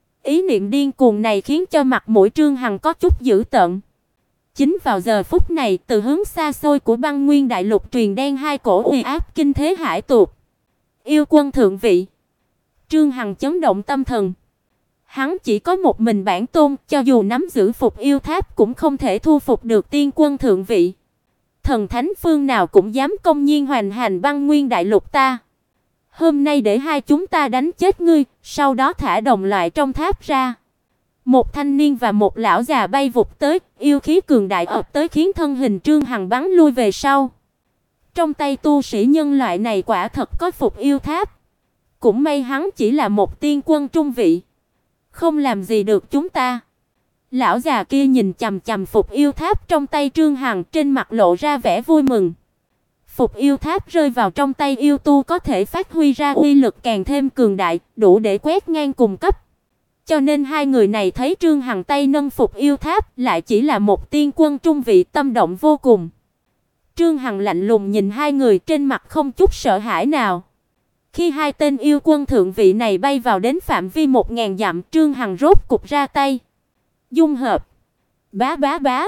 Ý niệm điên cuồng này khiến cho mặt mũi Trương Hằng có chút dữ tợn. Chính vào giờ phút này, từ hướng xa xôi của băng nguyên đại lục truyền đen hai cổ uy áp kinh thế hải tuột. Yêu quân thượng vị. Trương Hằng chấn động tâm thần. Hắn chỉ có một mình bản tôn, cho dù nắm giữ Phục Yêu Tháp cũng không thể thu phục được tiên quân thượng vị. Thần thánh phương nào cũng dám công nhiên hoành hành băng nguyên đại lục ta. Hôm nay để hai chúng ta đánh chết ngươi, sau đó thả đồng loại trong tháp ra. Một thanh niên và một lão già bay vụt tới, yêu khí cường đại ập tới khiến thân hình Trương Hằng bắn lui về sau. Trong tay tu sĩ nhân loại này quả thật có Phục Yêu Tháp. Cũng may hắn chỉ là một tiên quân trung vị, không làm gì được chúng ta. Lão già kia nhìn chằm chằm Phục Yêu Tháp trong tay Trương Hằng, trên mặt lộ ra vẻ vui mừng. Phục Yêu Tháp rơi vào trong tay yêu tu có thể phát huy ra uy lực càng thêm cường đại, đủ để quét ngang cùng cấp. Cho nên hai người này thấy Trương Hằng tay nâng Phục Yêu Tháp, lại chỉ là một tiên quân trung vị, tâm động vô cùng. Trương Hằng lạnh lùng nhìn hai người, trên mặt không chút sợ hãi nào. Khi hai tên yêu quân thượng vị này bay vào đến phạm vi 1000 dặm, Trương Hằng rốt cục ra tay. Dung hợp. Bá bá bá.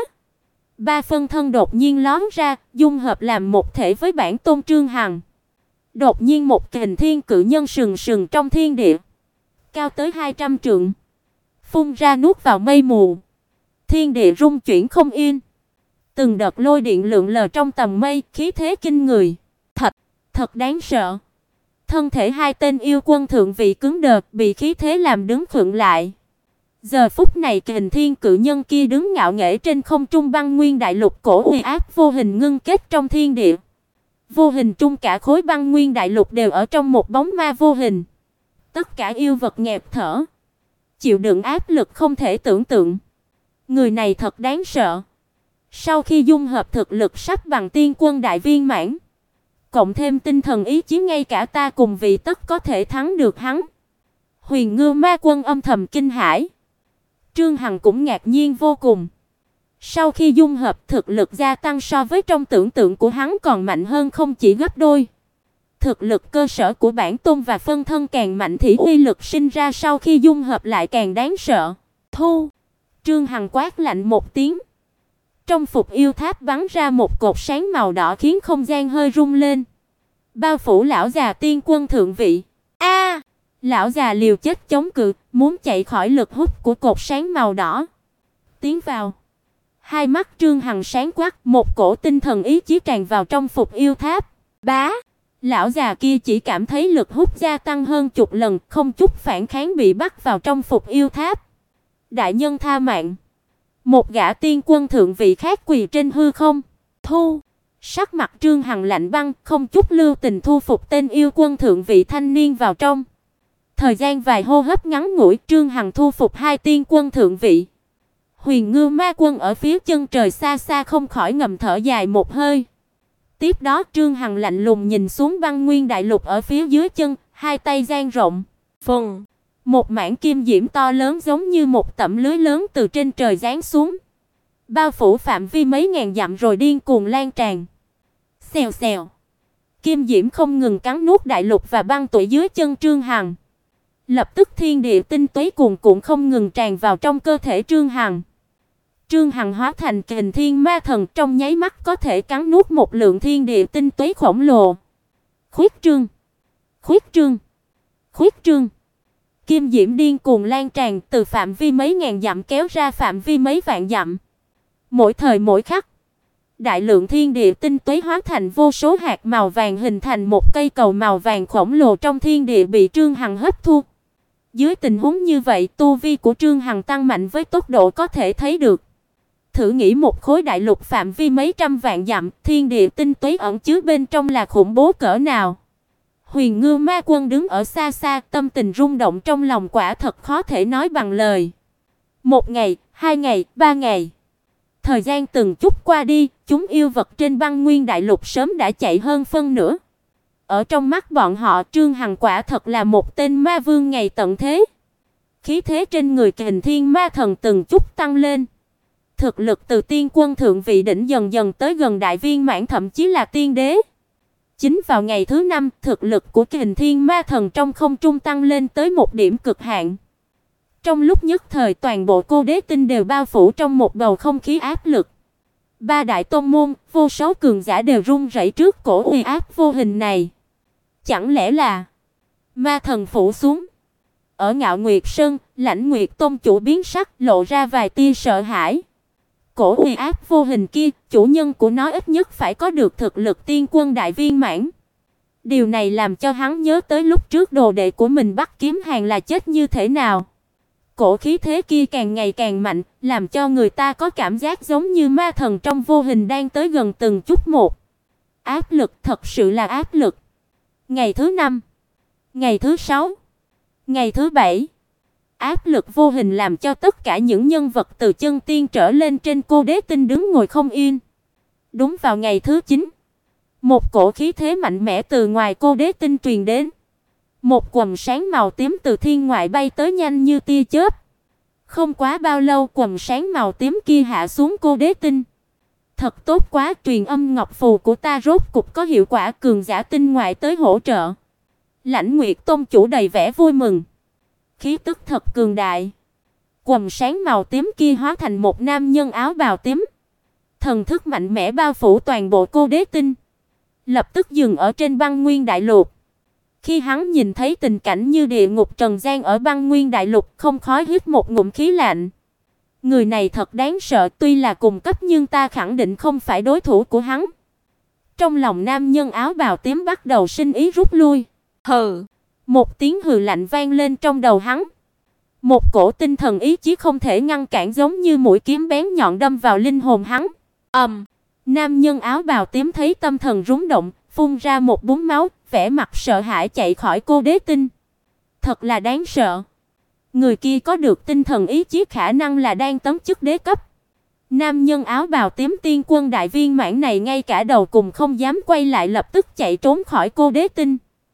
Ba phân thân đột nhiên lóm ra, dung hợp làm một thể với bản tôn Trương Hằng. Đột nhiên một kình thiên cự nhân sừng sừng trong thiên địa, cao tới 200 trượng, phun ra nuốt vào mây mù. Thiên địa rung chuyển không yên. Từng đợt lôi điện lượn lờ trong tầm mây, khí thế kinh người. Thật đáng sợ. Thân thể hai tên yêu quân thượng vị cứng đờ, bị khí thế làm đứng khựng lại. Giờ phút này kình thiên cự nhân kia đứng ngạo nghễ trên không trung băng nguyên đại lục, cổ uy áp vô hình ngưng kết trong thiên địa. Vô hình trung cả khối băng nguyên đại lục đều ở trong một bóng ma vô hình. Tất cả yêu vật nghẹt thở, chịu đựng áp lực không thể tưởng tượng. Người này thật đáng sợ. Sau khi dung hợp thực lực sắp bằng tiên quân đại viên mãn, cộng thêm tinh thần ý chí, ngay cả ta cùng vị tất có thể thắng được hắn. Huyền Ngư Ma Quân âm thầm kinh hãi. Trương Hằng cũng ngạc nhiên vô cùng. Sau khi dung hợp, thực lực gia tăng so với trong tưởng tượng của hắn còn mạnh hơn không chỉ gấp đôi. Thực lực cơ sở của bản tôn và phân thân càng mạnh thì uy lực sinh ra sau khi dung hợp lại càng đáng sợ. Thu! Trương Hằng quát lạnh một tiếng. Trong Phục Yêu Tháp bắn ra một cột sáng màu đỏ khiến không gian hơi rung lên, bao phủ lão già tiên quân thượng vị. A! Lão già liều chết chống cự, muốn chạy khỏi lực hút của cột sáng màu đỏ. Tiến vào. Hai mắt Trương Hằng sáng quắc, một cổ tinh thần ý chí tràn vào trong Phục Yêu Tháp. Bá! Lão già kia chỉ cảm thấy lực hút gia tăng hơn chục lần, không chút phản kháng bị bắt vào trong Phục Yêu Tháp. Đại nhân tha mạng. Một gã tiên quân thượng vị khác quỳ trên hư không. Thu! Sắc mặt Trương Hằng lạnh băng, không chút lưu tình thu phục tên yêu quân thượng vị thanh niên vào trong. Thời gian vài hô hấp ngắn ngủi, Trương Hằng thu phục hai tiên quân thượng vị. Huyền Ngư Ma Quân ở phía chân trời xa xa không khỏi ngầm thở dài một hơi. Tiếp đó Trương Hằng lạnh lùng nhìn xuống băng nguyên đại lục ở phía dưới chân, hai tay dang rộng. Phừng! Một mảng kim diễm to lớn giống như một tấm lưới lớn từ trên trời giáng xuống, bao phủ phạm vi mấy ngàn dặm rồi điên cuồng lan tràn. Xèo xèo. Kim diễm không ngừng cắn nuốt đại lục và băng tụy dưới chân Trương Hằng. Lập tức thiên địa tinh túy cuồn cuộn không ngừng tràn vào trong cơ thể Trương Hằng. Trương Hằng hóa thành kình thiên ma thần, trong nháy mắt có thể cắn nuốt một lượng thiên địa tinh túy khổng lồ. Khuyết trương, khuyết trương, khuyết trương. Kim diễm điên cuồng lan tràn, từ phạm vi mấy ngàn dặm kéo ra phạm vi mấy vạn dặm. Mỗi thời mỗi khắc, đại lượng thiên địa tinh túy hóa thành vô số hạt màu vàng, hình thành một cây cầu màu vàng khổng lồ trong thiên địa bị Trương Hằng hấp thu. Dưới tình huống như vậy, tu vi của Trương Hằng tăng mạnh với tốc độ có thể thấy được. Thử nghĩ một khối đại lục phạm vi mấy trăm vạn dặm, thiên địa tinh túy ẩn chứa bên trong là khủng bố cỡ nào. Huyền Ngư Ma Quân đứng ở xa xa, tâm tình rung động trong lòng quả thật khó thể nói bằng lời. Một ngày, hai ngày, ba ngày. Thời gian từng chút qua đi, chúng yêu vật trên băng nguyên đại lục sớm đã chạy hơn phân nửa. Ở trong mắt bọn họ, Trương Hằng quả thật là một tên ma vương ngày tận thế. Khí thế trên người Kình Thiên Ma Thần từng chút tăng lên. Thực lực từ tiên quân thượng vị đỉnh dần dần tới gần đại viên mãn, thậm chí là tiên đế. Chính vào ngày thứ 5, thực lực của Kình Thiên Ma Thần trong không trung tăng lên tới một điểm cực hạn. Trong lúc nhất thời, toàn bộ Cô Đế Tinh đều bao phủ trong một bầu không khí áp lực. Ba đại tông môn, vô số cường giả đều run rẩy trước cổ uy áp vô hình này. Chẳng lẽ là ma thần phủ xuống? Ở Ngạo Nguyệt Sơn, Lãnh Nguyệt Tôn chủ biến sắc, lộ ra vài tia sợ hãi. Cổ uy áp vô hình kia, chủ nhân của nó ít nhất phải có được thực lực tiên quân đại viên mãn. Điều này làm cho hắn nhớ tới lúc trước đồ đệ của mình Bắc Kiếm Hàn là chết như thế nào. Cổ khí thế kia càng ngày càng mạnh, làm cho người ta có cảm giác giống như ma thần trong vô hình đang tới gần từng chút một. Áp lực, thật sự là áp lực. Ngày thứ 5, ngày thứ 6, ngày thứ 7, áp lực vô hình làm cho tất cả những nhân vật từ chân tiên trở lên trên Cô Đế Tinh đứng ngồi không yên. Đúng vào ngày thứ 9, một cổ khí thế mạnh mẽ từ ngoài Cô Đế Tinh truyền đến. Một quầng sáng màu tím từ thiên ngoại bay tới nhanh như tia chớp. Không quá bao lâu, quầng sáng màu tím kia hạ xuống Cô Đế Tinh. Thật tốt quá, truyền âm ngọc phù của ta rốt cục có hiệu quả, cường giả tinh ngoại tới hỗ trợ. Lãnh Nguyệt Tôn chủ đầy vẻ vui mừng. Khí tức thật cường đại. Quầng sáng màu tím kia hóa thành một nam nhân áo bào tím. Thần thức mạnh mẽ bao phủ toàn bộ Cô Đế Tinh. Lập tức dừng ở trên Băng Nguyên Đại Lục. Khi hắn nhìn thấy tình cảnh như địa ngục trần gian ở Băng Nguyên Đại Lục, không khỏi hít một ngụm khí lạnh. Người này thật đáng sợ, tuy là cùng cấp nhưng ta khẳng định không phải đối thủ của hắn. Trong lòng nam nhân áo bào tím bắt đầu sinh ý rút lui. Hừ, một tiếng hừ lạnh vang lên trong đầu hắn. Một cổ tinh thần ý chí không thể ngăn cản giống như mũi kiếm bén nhọn đâm vào linh hồn hắn. Nam nhân áo bào tím thấy tâm thần rung động, phun ra một búng máu, vẻ mặt sợ hãi chạy khỏi Cô Đế Tinh. Thật là đáng sợ. Người kia có được tinh thần ý chí, khả năng là đang tấn chức đế cấp. Nam nhân áo bào tím tiên quân đại viên mãn này ngay cả đầu cùng không dám quay lại, lập tức chạy trốn khỏi Cô Đế Tinh.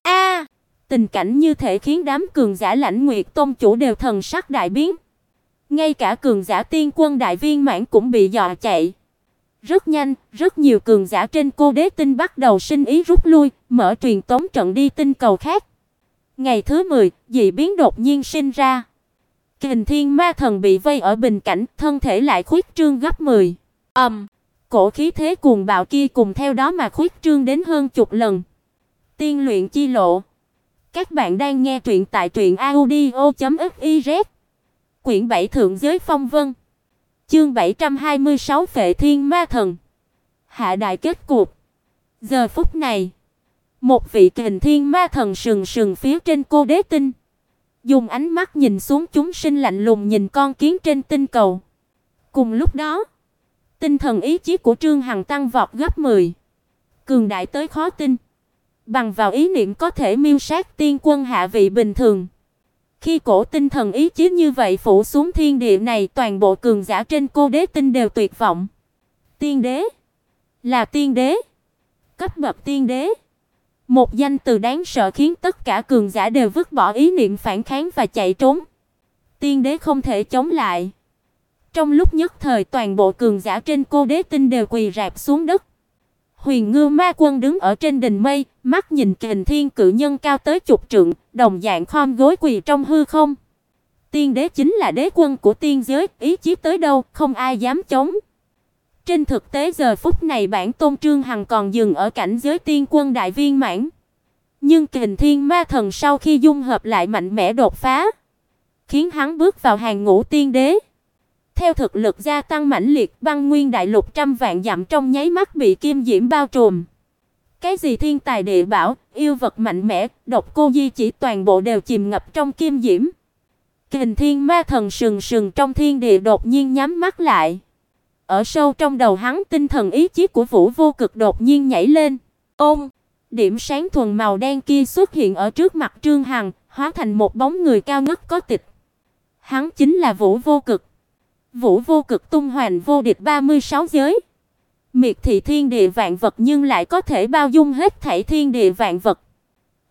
Tình cảnh như thể khiến đám cường giả Lãnh Nguyệt Tôn chủ đều thần sắc đại biến. Ngay cả cường giả tiên quân đại viên mãn cũng bị dọa chạy. Rất nhanh, rất nhiều cường giả trên Cô Đế Tinh bắt đầu sinh ý rút lui, mở truyền tống trận đi tinh cầu khác. Ngày thứ 10, dị biến đột nhiên sinh ra. Kình Thiên Ma Thần bị vây ở bình cảnh, thân thể lại khuyết trương gấp 10. Cổ khí thế cuồng bạo kia cùng theo đó mà khuyết trương đến hơn chục lần. Tiên luyện chi lộ. Các bạn đang nghe truyện tại truyệnaudio.fiz. Quyển 7 Thượng giới phong vân. Chương 726 Phệ Thiên Ma Thần. Hạ đại kết cục. Giờ phút này, một vị Kình Thiên Ma Thần sừng sừng phía trên Cô Đế Tinh, dùng ánh mắt nhìn xuống chúng sinh lạnh lùng nhìn con kiến trên tinh cầu. Cùng lúc đó, tinh thần ý chí của Trương Hằng tăng vọt gấp 10, cường đại tới khó tin. Bằng vào ý niệm có thể miêu sát tiên quân hạ vị bình thường. Khi cổ tinh thần ý chí như vậy phủ xuống thiên địa này, toàn bộ cường giả trên Cô Đế Tinh đều tuyệt vọng. Tiên đế, là tiên đế, cấp bậc tiên đế. Một danh từ đáng sợ khiến tất cả cường giả đều vứt bỏ ý niệm phản kháng và chạy trốn. Tiên đế không thể chống lại. Trong lúc nhất thời, toàn bộ cường giả trên Cô Đế Tinh đều quỳ rạp xuống đất. Huyền Ngưu Ma Quân đứng ở trên đỉnh mây, mắt nhìn Kình Thiên cự nhân cao tới chục trượng, đồng dạng khom gối quỳ trong hư không. Tiên đế chính là đế quân của tiên giới, ý chí tới đâu không ai dám chống. Trên thực tế giờ phút này bản tôn Trương Hằng còn dừng ở cảnh giới tiên quân đại viên mãn. Nhưng Kình Thiên Ma Thần sau khi dung hợp lại mạnh mẽ đột phá, khiến hắn bước vào hàng ngũ tiên đế. Theo thực lực gia tăng mãnh liệt, Băng Nguyên Đại Lục trăm vạn dặm trong nháy mắt bị kim diễm bao trùm. Cái gì thiên tài địa bảo, yêu vật mạnh mẽ, độc cô di chỉ toàn bộ đều chìm ngập trong kim diễm. Kình Thiên Ma Thần sừng sừng trong thiên địa đột nhiên nhắm mắt lại. Ở sâu trong đầu hắn, tinh thần ý chí của Vũ Vô Cực đột nhiên nhảy lên. Điểm sáng thuần màu đen kia xuất hiện ở trước mặt Trương Hằng, hóa thành một bóng người cao ngất có tịch. Hắn chính là Vũ Vô Cực. Vũ Vô Cực tung hoành vô địch 36 giới, miệt thị thiên địa vạn vật nhưng lại có thể bao dung hết thảy thiên địa vạn vật.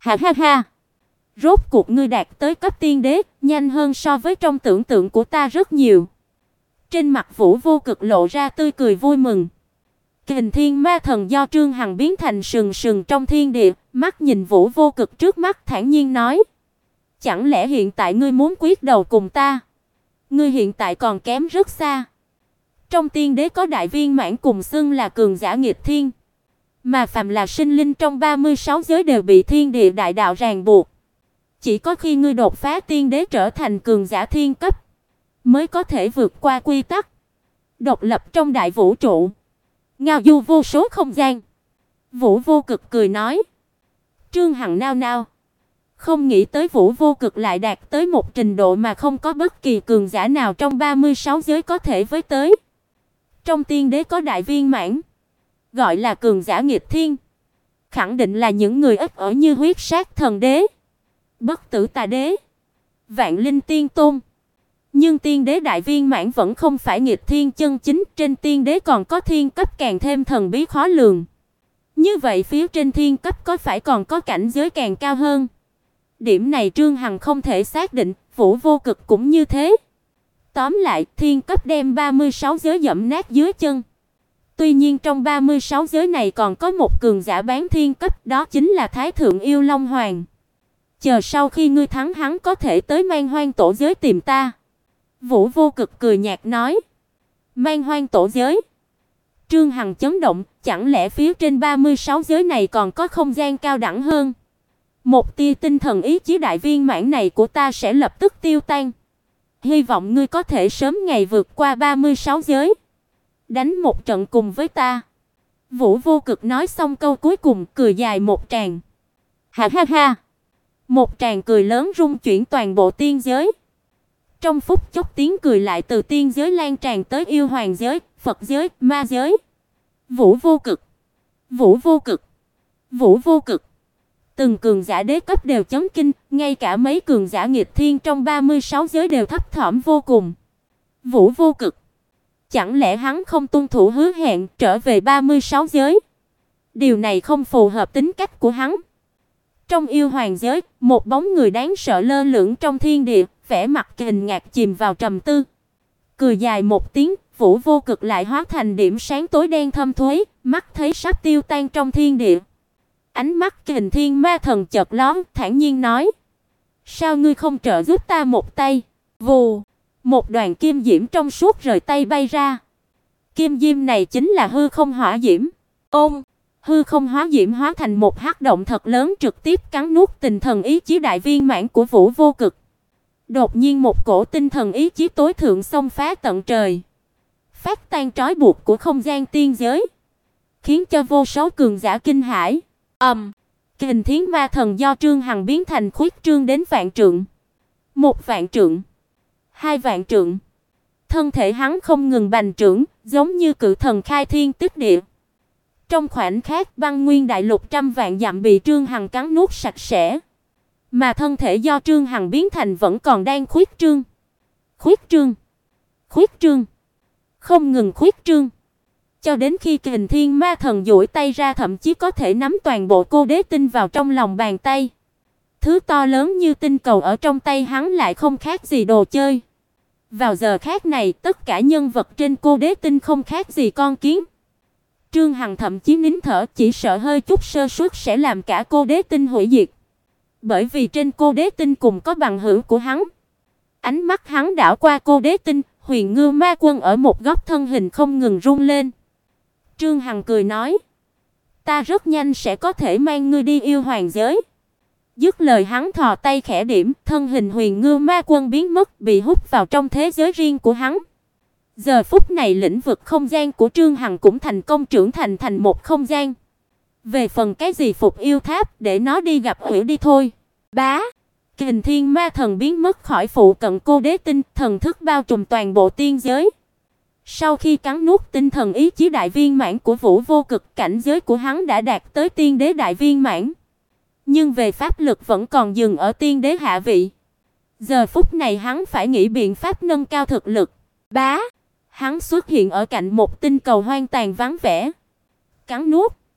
Ha ha ha. Rốt cuộc ngươi đạt tới cấp tiên đế, nhanh hơn so với trong tưởng tượng của ta rất nhiều. Trên mặt Vũ Vô Cực lộ ra tươi cười vui mừng. Kình Thiên Ma Thần do Trương Hằng biến thành sừng sừng trong thiên địa, mắt nhìn Vũ Vô Cực trước mắt thản nhiên nói: "Chẳng lẽ hiện tại ngươi muốn quyết đầu cùng ta? Ngươi hiện tại còn kém rất xa. Trong tiên đế có đại viên mãn cùng xưng là cường giả nghịch thiên, mà phàm là sinh linh trong 36 giới đều bị thiên địa đại đạo ràng buộc. Chỉ có khi ngươi đột phá tiên đế trở thành cường giả thiên cấp, mới có thể vượt qua quy tắc, độc lập trong đại vũ trụ, ngao du vô số không gian." Vũ Vô Cực cười nói. Trương Hằng nao nao, không nghĩ tới Vũ Vô Cực lại đạt tới một trình độ mà không có bất kỳ cường giả nào trong 36 giới có thể với tới. Trong tiên đế có đại viên mãn, gọi là cường giả nghịch thiên, khẳng định là những người ít ở như Huyết Sát Thần Đế, Bất Tử Tà Đế, Vạn Linh Tiên Tôn. Nhưng tiên đế đại viên mãn vẫn không phải nghịch thiên chân chính, trên tiên đế còn có thiên cấp càng thêm thần bí khó lường. Như vậy phía trên thiên cấp có phải còn có cảnh giới càng cao hơn? Điểm này Trương Hằng không thể xác định, Vũ Vô Cực cũng như thế. Tóm lại, thiên cấp đem 36 giới dẫm nát dưới chân. Tuy nhiên trong 36 giới này còn có một cường giả bán thiên cấp, đó chính là Thái Thượng Yêu Long Hoàng. Chờ sau khi ngươi thắng hắn có thể tới Man Hoang tổ giới tìm ta." Vũ Vô Cực cười nhạt nói. Man Hoang tổ giới? Trương Hằng chấn động, chẳng lẽ phía trên 36 giới này còn có không gian cao đẳng hơn? Một tia tinh thần ý chí đại viên mãn này của ta sẽ lập tức tiêu tan. Hy vọng ngươi có thể sớm ngày vượt qua 36 giới, đánh một trận cùng với ta." Vũ Vô Cực nói xong câu cuối cùng, cười dài một tràng. Ha ha ha. Một tràng cười lớn rung chuyển toàn bộ tiên giới. Trong phút chốc tiếng cười lại từ tiên giới lan tràn tới yêu hoàng giới, Phật giới, ma giới. Vũ Vô Cực, Vũ Vô Cực, Vũ Vô Cực. Từng cường giả đế cấp đều chấn kinh, ngay cả mấy cường giả nghịch thiên trong 36 giới đều thấp thỏm vô cùng. Vũ Vô Cực, chẳng lẽ hắn không tuân thủ hứa hẹn trở về 36 giới? Điều này không phù hợp tính cách của hắn. Trong yêu hoàng giới, một bóng người đáng sợ lơ lửng trong thiên địa, vẻ mặt kinh ngạc chìm vào trầm tư. Cười dài một tiếng, Vũ Vô Cực lại hóa thành điểm sáng tối đen thâm thúy, mắt thấy sắp tiêu tan trong thiên địa. Ánh mắt Kình Thiên Ma Thần chợt lóe, thản nhiên nói: "Sao ngươi không trợ giúp ta một tay?" Vù, một đoàn kim diễm trong suốt rời tay bay ra. Kim diễm này chính là hư không hỏa diễm. Ôm, hư không hỏa diễm hóa thành một hắc động thật lớn trực tiếp cắn nuốt tinh thần ý chí đại viên mãn của Vũ Vô Cực. Đột nhiên một cổ tinh thần ý chí tối thượng xông phá tận trời, phát tan trói buộc của không gian tiên giới, khiến cho vô số cường giả kinh hãi. Kình Thiên Ma Thần do Trương Hằng biến thành khuyết trương đến vạn trượng. 1 vạn trượng, 2 vạn trượng. Thân thể hắn không ngừng bành trướng, giống như cự thần khai thiên tích địa. Trong khoảnh khắc, băng nguyên đại lục trăm vạn dặm bị Trương Hằng cắn nuốt sạch sẽ. Mà thân thể do Trương Hằng biến thành vẫn còn đang khuyết trương. Khuyết trương, khuyết trương, không ngừng khuyết trương. Cho đến khi Kình Thiên Ma Thần duỗi tay ra thậm chí có thể nắm toàn bộ cô đế tinh vào trong lòng bàn tay. Thứ to lớn như tinh cầu ở trong tay hắn lại không khác gì đồ chơi. Vào giờ khác này, tất cả nhân vật trên cô đế tinh không khác gì con kiến. Trương Hằng thậm chí nín thở, chỉ sợ hơi chút sơ suất sẽ làm cả cô đế tinh hủy diệt. Bởi vì trên cô đế tinh cùng có bằng hữu của hắn. Ánh mắt hắn đảo qua cô đế tinh, Huyền Ngưu Ma Quân ở một góc thân hình không ngừng rung lên. Trương Hằng cười nói: "Ta rất nhanh sẽ có thể mang ngươi đi yêu hoàng giới." Dứt lời hắn thò tay khẽ điểm, thân hình Huyền Ngưu Ma Quân biến mất, bị hút vào trong thế giới riêng của hắn. Giờ phút này lĩnh vực không gian của Trương Hằng cũng thành công trưởng thành một không gian. Về phần cái gì Phục Yêu Tháp, để nó đi gặp Hủy đi thôi. Bá, Kình Thiên Ma Thần biến mất khỏi phụ cận cô đế tinh, thần thức bao trùm toàn bộ tiên giới. Sau khi cắn nuốt tinh thần ý chí đại viên mãn của Vũ Vô Cực, cảnh giới của hắn đã đạt tới tiên đế đại viên mãn. Nhưng về pháp lực vẫn còn dừng ở tiên đế hạ vị. Giờ phút này hắn phải nghĩ biện pháp nâng cao thực lực. Bá, hắn xuất hiện ở cạnh một tinh cầu hoang tàn vắng vẻ. Cắn nuốt,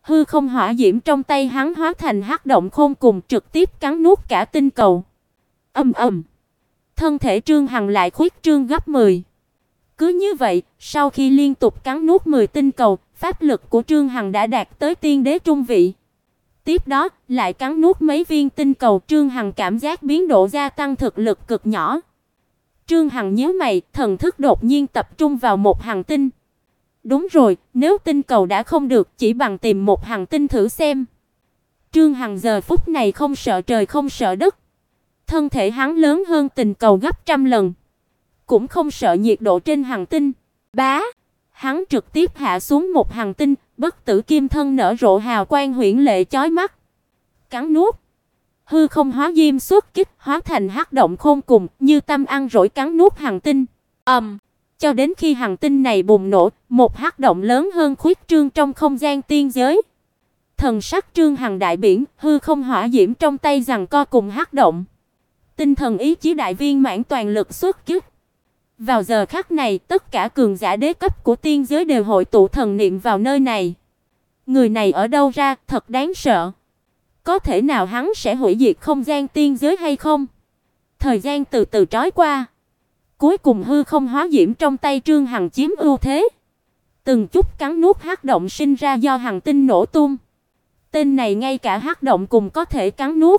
hư không hỏa diễm trong tay hắn hóa thành hắc động khôn cùng, trực tiếp cắn nuốt cả tinh cầu. Ầm ầm. Thân thể Trương Hằng lại khuyết trương gấp 10. Cứ như vậy, sau khi liên tục cắn nuốt 10 tinh cầu, pháp lực của Trương Hằng đã đạt tới tiên đế trung vị. Tiếp đó, lại cắn nuốt mấy viên tinh cầu, Trương Hằng cảm giác biến độ gia tăng thực lực cực nhỏ. Trương Hằng nhíu mày, thần thức đột nhiên tập trung vào một hành tinh. Đúng rồi, nếu tinh cầu đã không được, chỉ bằng tìm một hành tinh thử xem. Trương Hằng giờ phút này không sợ trời không sợ đất. Thân thể hắn lớn hơn tinh cầu gấp trăm lần, cũng không sợ nhiệt độ trên hành tinh. Bá, hắn trực tiếp hạ xuống một hành tinh, bất tử kim thân nở rộ hào quang huyễn lệ chói mắt. Cắn nuốt, hư không hóa diêm xuất kích, hóa thành hắc động khôn cùng, như tâm ăn rỗi cắn nuốt hành tinh. Cho đến khi hành tinh này bùng nổ, một hắc động lớn hơn khuyết trương trong không gian tiên giới. Thần sắc Trương Hằng đại biển, hư không hỏa diễm trong tay giằng co cùng hắc động. Tinh thần ý chí đại viên mãn toàn lực xuất kích. Vào giờ khắc này, tất cả cường giả đế cấp của tiên giới đều hội tụ thần niệm vào nơi này. Người này ở đâu ra, thật đáng sợ. Có thể nào hắn sẽ hủy diệt không gian tiên giới hay không? Thời gian từ từ trôi qua. Cuối cùng hư không hóa diễm trong tay Trương Hằng chiếm ưu thế. Từng chút cắn nuốt hắc động sinh ra do hành tinh nổ tung. Tên này ngay cả hắc động cùng có thể cắn nuốt.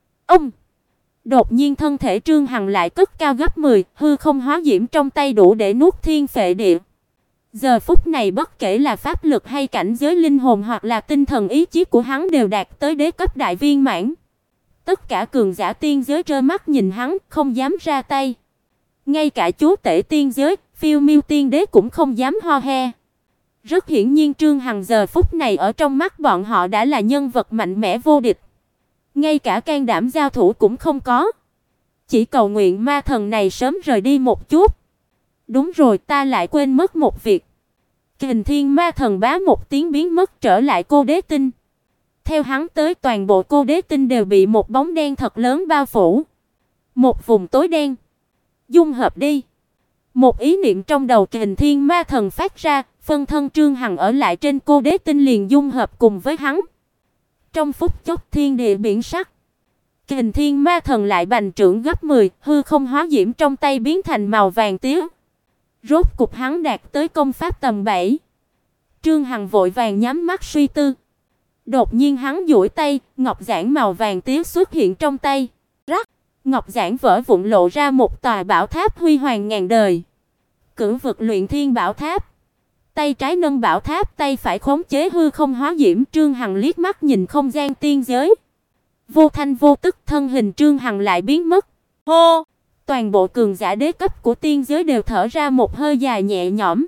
Đột nhiên thân thể Trương Hằng lại cất cao gấp 10, hư không hóa diễm trong tay đủ để nuốt thiên phệ địa. Giờ phút này bất kể là pháp lực hay cảnh giới linh hồn hoặc là tinh thần ý chí của hắn đều đạt tới đế cấp đại viên mãn. Tất cả cường giả tiên giới trơ mắt nhìn hắn, không dám ra tay. Ngay cả chúa tể tiên giới, Phiêu Miêu tiên đế cũng không dám ho he. Rất hiển nhiên Trương Hằng giờ phút này ở trong mắt bọn họ đã là nhân vật mạnh mẽ vô địch. Ngay cả can đảm giao thủ cũng không có. Chỉ cầu nguyện ma thần này sớm rời đi một chút. Đúng rồi, ta lại quên mất một việc. Kình Thiên ma thần bá một tiếng biến mất trở lại Cô Đế Tinh. Theo hắn tới, toàn bộ Cô Đế Tinh đều bị một bóng đen thật lớn bao phủ. Một vùng tối đen. Dung hợp đi. Một ý niệm trong đầu Kình Thiên ma thần phát ra, phân thân Trương Hằng ở lại trên Cô Đế Tinh liền dung hợp cùng với hắn. Trong phút chốc thiên địa biến sắc. Kình Thiên ma thần lại bành trướng gấp 10, hư không hóa diễm trong tay biến thành màu vàng tía. Rốt cục hắn đạt tới công pháp tầm 7. Trương Hằng vội vàng nhắm mắt suy tư. Đột nhiên hắn duỗi tay, ngọc giản màu vàng tía xuất hiện trong tay. Rắc, ngọc giản vỡ vụn lộ ra một tòa bảo tháp huy hoàng ngàn đời. Cửu vực luyện thiên bảo tháp. Tay trái nâng bảo tháp, tay phải khống chế hư không hóa diễm. Trương Hằng liếc mắt nhìn không gian tiên giới. Vô thanh vô tức thân hình Trương Hằng lại biến mất. Hô! Toàn bộ cường giả đế cấp của tiên giới đều thở ra một hơi dài nhẹ nhõm.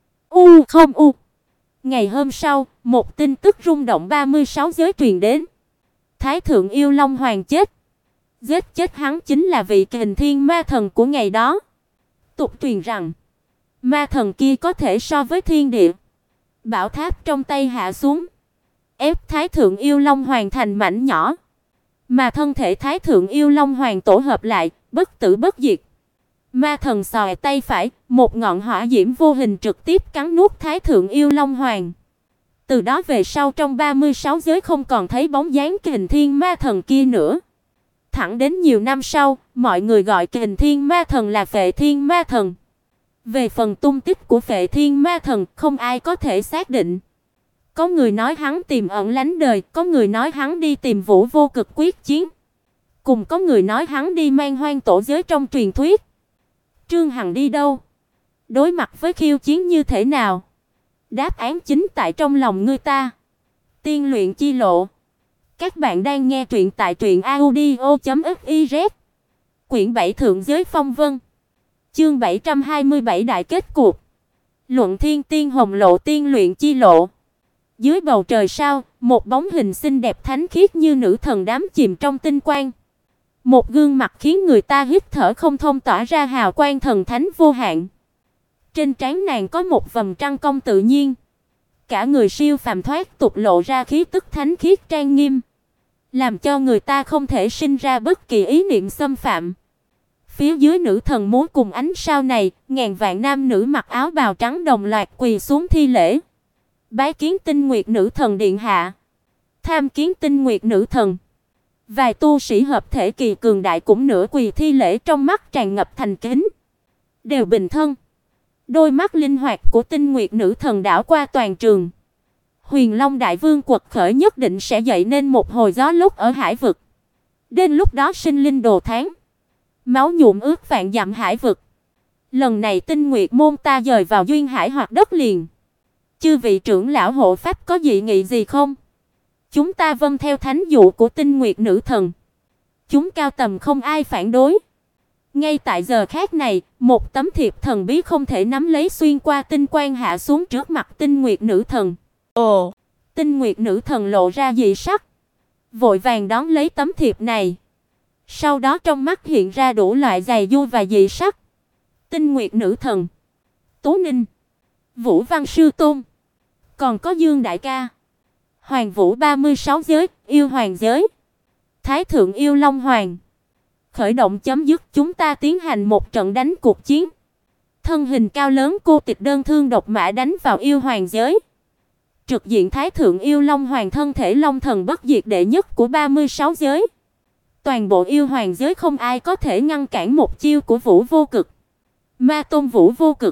Không. Ngày hôm sau, một tin tức rung động 36 giới truyền đến. Thái thượng yêu Long Hoàng chết. Giết chết hắn chính là vị Kình Thiên ma thần của ngày đó. Tục truyền rằng ma thần kia có thể so với thiên địa. Bảo tháp trong tay hạ xuống, ép Thái thượng yêu Long Hoàng thành mảnh nhỏ. Mà thân thể Thái thượng yêu Long Hoàng tổ hợp lại, bất tử bất diệt. Ma thần xòe tay phải, một ngọn hỏa diễm vô hình trực tiếp cắn nuốt Thái thượng yêu Long Hoàng. Từ đó về sau trong 36 giới không còn thấy bóng dáng Kình Thiên ma thần kia nữa. Thẳng đến nhiều năm sau, mọi người gọi Kình Thiên ma thần là Phệ Thiên ma thần. Về phần tung tích của Phệ Thiên ma thần, không ai có thể xác định. Có người nói hắn tìm ẩn lánh đời, có người nói hắn đi tìm Vũ Vô Cực quyết chiến. Cùng có người nói hắn đi man hoang tổ giới trong truyền thuyết. Trương Hằng đi đâu? Đối mặt với khiêu chiến như thế nào? Đáp án chính tại trong lòng người ta. Tiên luyện chi lộ. Các bạn đang nghe truyện tại truyệnaudio.fiz. Quyển 7 Thượng giới phong vân. Chương 727 đại kết cục. Luận thiên tiên hồng lộ tiên luyện chi lộ. Dưới bầu trời sao, một bóng hình xinh đẹp thánh khiết như nữ thần đắm chìm trong tinh quang. Một gương mặt khiến người ta hít thở không thông tỏa ra hào quang thần thánh vô hạn. Trên trán nàng có một vầng trăng cong tự nhiên. Cả người siêu phàm thoát tục lộ ra khí tức thánh khiết trang nghiêm, làm cho người ta không thể sinh ra bất kỳ ý niệm xâm phạm. Phía dưới nữ thần múa cùng ánh sao này, ngàn vạn nam nữ mặc áo bào trắng đồng loạt quỳ xuống thi lễ. Bái kiến Tinh Nguyệt Nữ Thần điện hạ. Tham kiến Tinh Nguyệt Nữ Thần. Vài tu sĩ hợp thể kỳ cường đại cũng nửa quỳ thi lễ, trong mắt tràn ngập thành kính. Đều bình thân. Đôi mắt linh hoạt của Tinh Nguyệt Nữ Thần đảo qua toàn trường. Huyền Long Đại Vương quật khởi nhất định sẽ dậy nên một hồi gió lốc ở hải vực. Đến lúc đó sinh linh đồ tháng, máu nhuộm ướt vạn dặm hải vực. Lần này Tinh Nguyệt môn ta dời vào duyên hải hoặc đất liền. Chư vị trưởng lão hộ pháp có dị nghị gì không? Chúng ta vâng theo thánh dụ của Tinh Nguyệt Nữ Thần. Chúng cao tầm không ai phản đối. Ngay tại giờ khác này, một tấm thiệp thần bí không thể nắm lấy xuyên qua tinh quang hạ xuống trước mặt Tinh Nguyệt Nữ Thần. Ồ, Tinh Nguyệt Nữ Thần lộ ra dị sắc, vội vàng đón lấy tấm thiệp này. Sau đó trong mắt hiện ra đủ loại giày vui và dị sắc. Tinh Nguyệt Nữ Thần, Tú Ninh, Vũ Văn Sư Tôn, còn có Dương đại ca, Hoàng Vũ 36 giới, yêu hoàng giới, Thái thượng yêu Long Hoàng. Khởi động chấm dứt, chúng ta tiến hành một trận đánh cuộc chiến. Thân hình cao lớn cô tịch đơn thương độc mã đánh vào yêu hoàng giới. Trực diện Thái thượng yêu Long Hoàng, thân thể long thần bất diệt đệ nhất của 36 giới. Toàn bộ yêu hoàng giới không ai có thể ngăn cản một chiêu của Vũ Vô Cực. Ma tôn Vũ Vô Cực.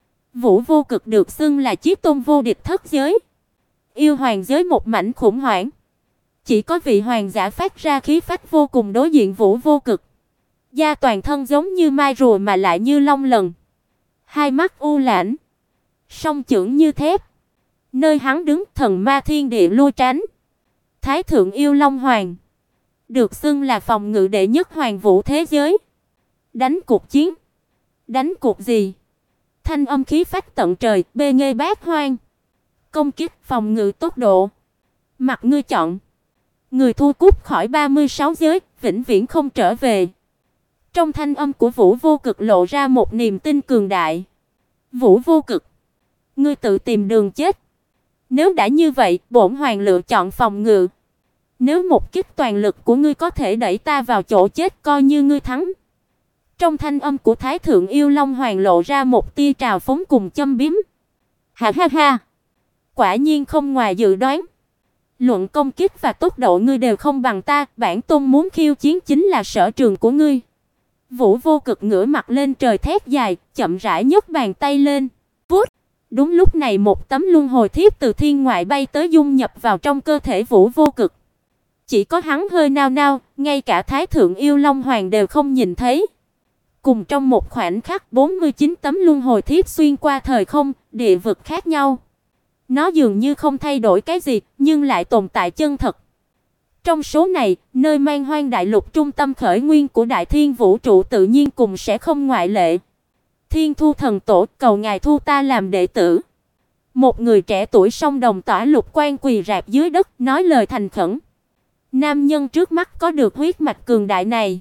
Vũ Vô Cực được xưng là chí tôn vô địch thất giới. Yêu hoàng giới một mảnh khủng hoảng. Chỉ có vị hoàng giả phát ra khí phách vô cùng đối diện Vũ Vô Cực. Da toàn thân giống như mai rùa mà lại như long lần. Hai mắt u lãnh, song chưởng như thép. Nơi hắn đứng, thần ma thiên địa lui tránh. Thái thượng yêu Long Hoàng được xưng là phòng ngự đệ nhất hoàng vũ thế giới. Đánh cuộc chiến. Đánh cuộc gì? Thanh âm khí phách tận trời, bê nghê bát hoang. Công kích, phòng ngự, tốc độ. Mặc ngươi chọn. Người thua cút khỏi 36 giới, vĩnh viễn không trở về. Trong thanh âm của Vũ Vô Cực lộ ra một niềm tin cường đại. Vũ Vô Cực, ngươi tự tìm đường chết. Nếu đã như vậy, bổn hoàng lựa chọn phòng ngự. Nếu một kích toàn lực của ngươi có thể đẩy ta vào chỗ chết, coi như ngươi thắng. Trong thanh âm của Thái thượng yêu Long Hoàng lộ ra một tia trào phúng cùng châm biếm. Ha ha ha, quả nhiên không ngoài dự đoán. Luận công kích và tốc độ ngươi đều không bằng ta, bản tôn muốn khiêu chiến chính là sở trường của ngươi. Vũ Vô Cực ngửa mặt lên trời thét dài, chậm rãi nhấc bàn tay lên. Vút. Đúng lúc này một tấm luân hồi thiếp từ thiên ngoại bay tới dung nhập vào trong cơ thể Vũ Vô Cực. Chỉ có hắn hơi nao nao, ngay cả Thái thượng yêu Long Hoàng đều không nhìn thấy. Cùng trong một khoảnh khắc, 49 tấm luân hồi thiếp xuyên qua thời không, địa vực khác nhau. Nó dường như không thay đổi cái gì, nhưng lại tồn tại chân thật. Trong số này, nơi Man Hoang đại lục trung tâm khởi nguyên của đại thiên vũ trụ tự nhiên cùng sẽ không ngoại lệ. Thiên Thu thần tổ, cầu ngài thu ta làm đệ tử. Một người trẻ tuổi song đồng tỏa lục quan quỳ rạp dưới đất, nói lời thành khẩn. Nam nhân trước mắt có được huyết mạch cường đại này,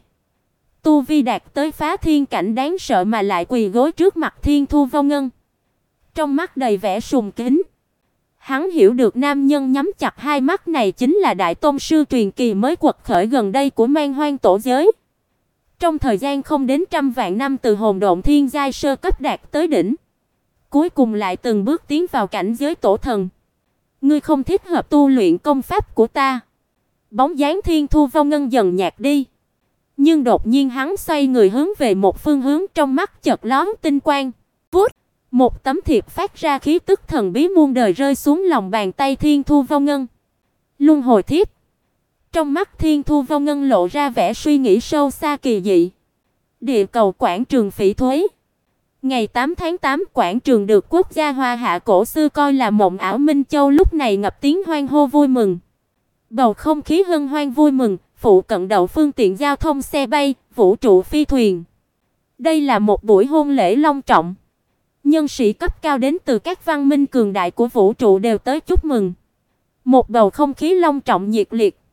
tu vi đạt tới phá thiên cảnh đáng sợ mà lại quỳ gối trước mặt Thiên Thu Vô Ngân. Trong mắt đầy vẻ sùng kính. Hắn hiểu được nam nhân nhắm chặt hai mắt này chính là đại tôn sư truyền kỳ mới quật khởi gần đây của Man Hoang tổ giới. Trong thời gian không đến trăm vạn năm từ hồn độn thiên giai sơ cấp đạt tới đỉnh, cuối cùng lại từng bước tiến vào cảnh giới tổ thần. Ngươi không thích hợp tu luyện công pháp của ta. Bóng dáng Thiên Thu Vô Ngân dần nhạt đi. Nhưng đột nhiên hắn xoay người hướng về một phương hướng, trong mắt chợt lóe tinh quang. Vút, một tấm thiệp phát ra khí tức thần bí muôn đời rơi xuống lòng bàn tay Thiên Thu Vô Ngân. Luân hồi thiếp. Trong mắt Thiên Thu Vô Ngân lộ ra vẻ suy nghĩ sâu xa kỳ dị. Địa cầu quảng trường Phỉ Thúy. Ngày 8 tháng 8, quảng trường được quốc gia Hoa Hạ cổ xưa coi là mộng ảo Minh Châu lúc này ngập tiếng hoan hô vui mừng. Bầu không khí hân hoan vui mừng, phụ cận đậu phương tiện giao thông xe bay, vũ trụ phi thuyền. Đây là một buổi hôn lễ long trọng. Nhân sĩ cấp cao đến từ các văn minh cường đại của vũ trụ đều tới chúc mừng. Một bầu không khí long trọng nhiệt liệt.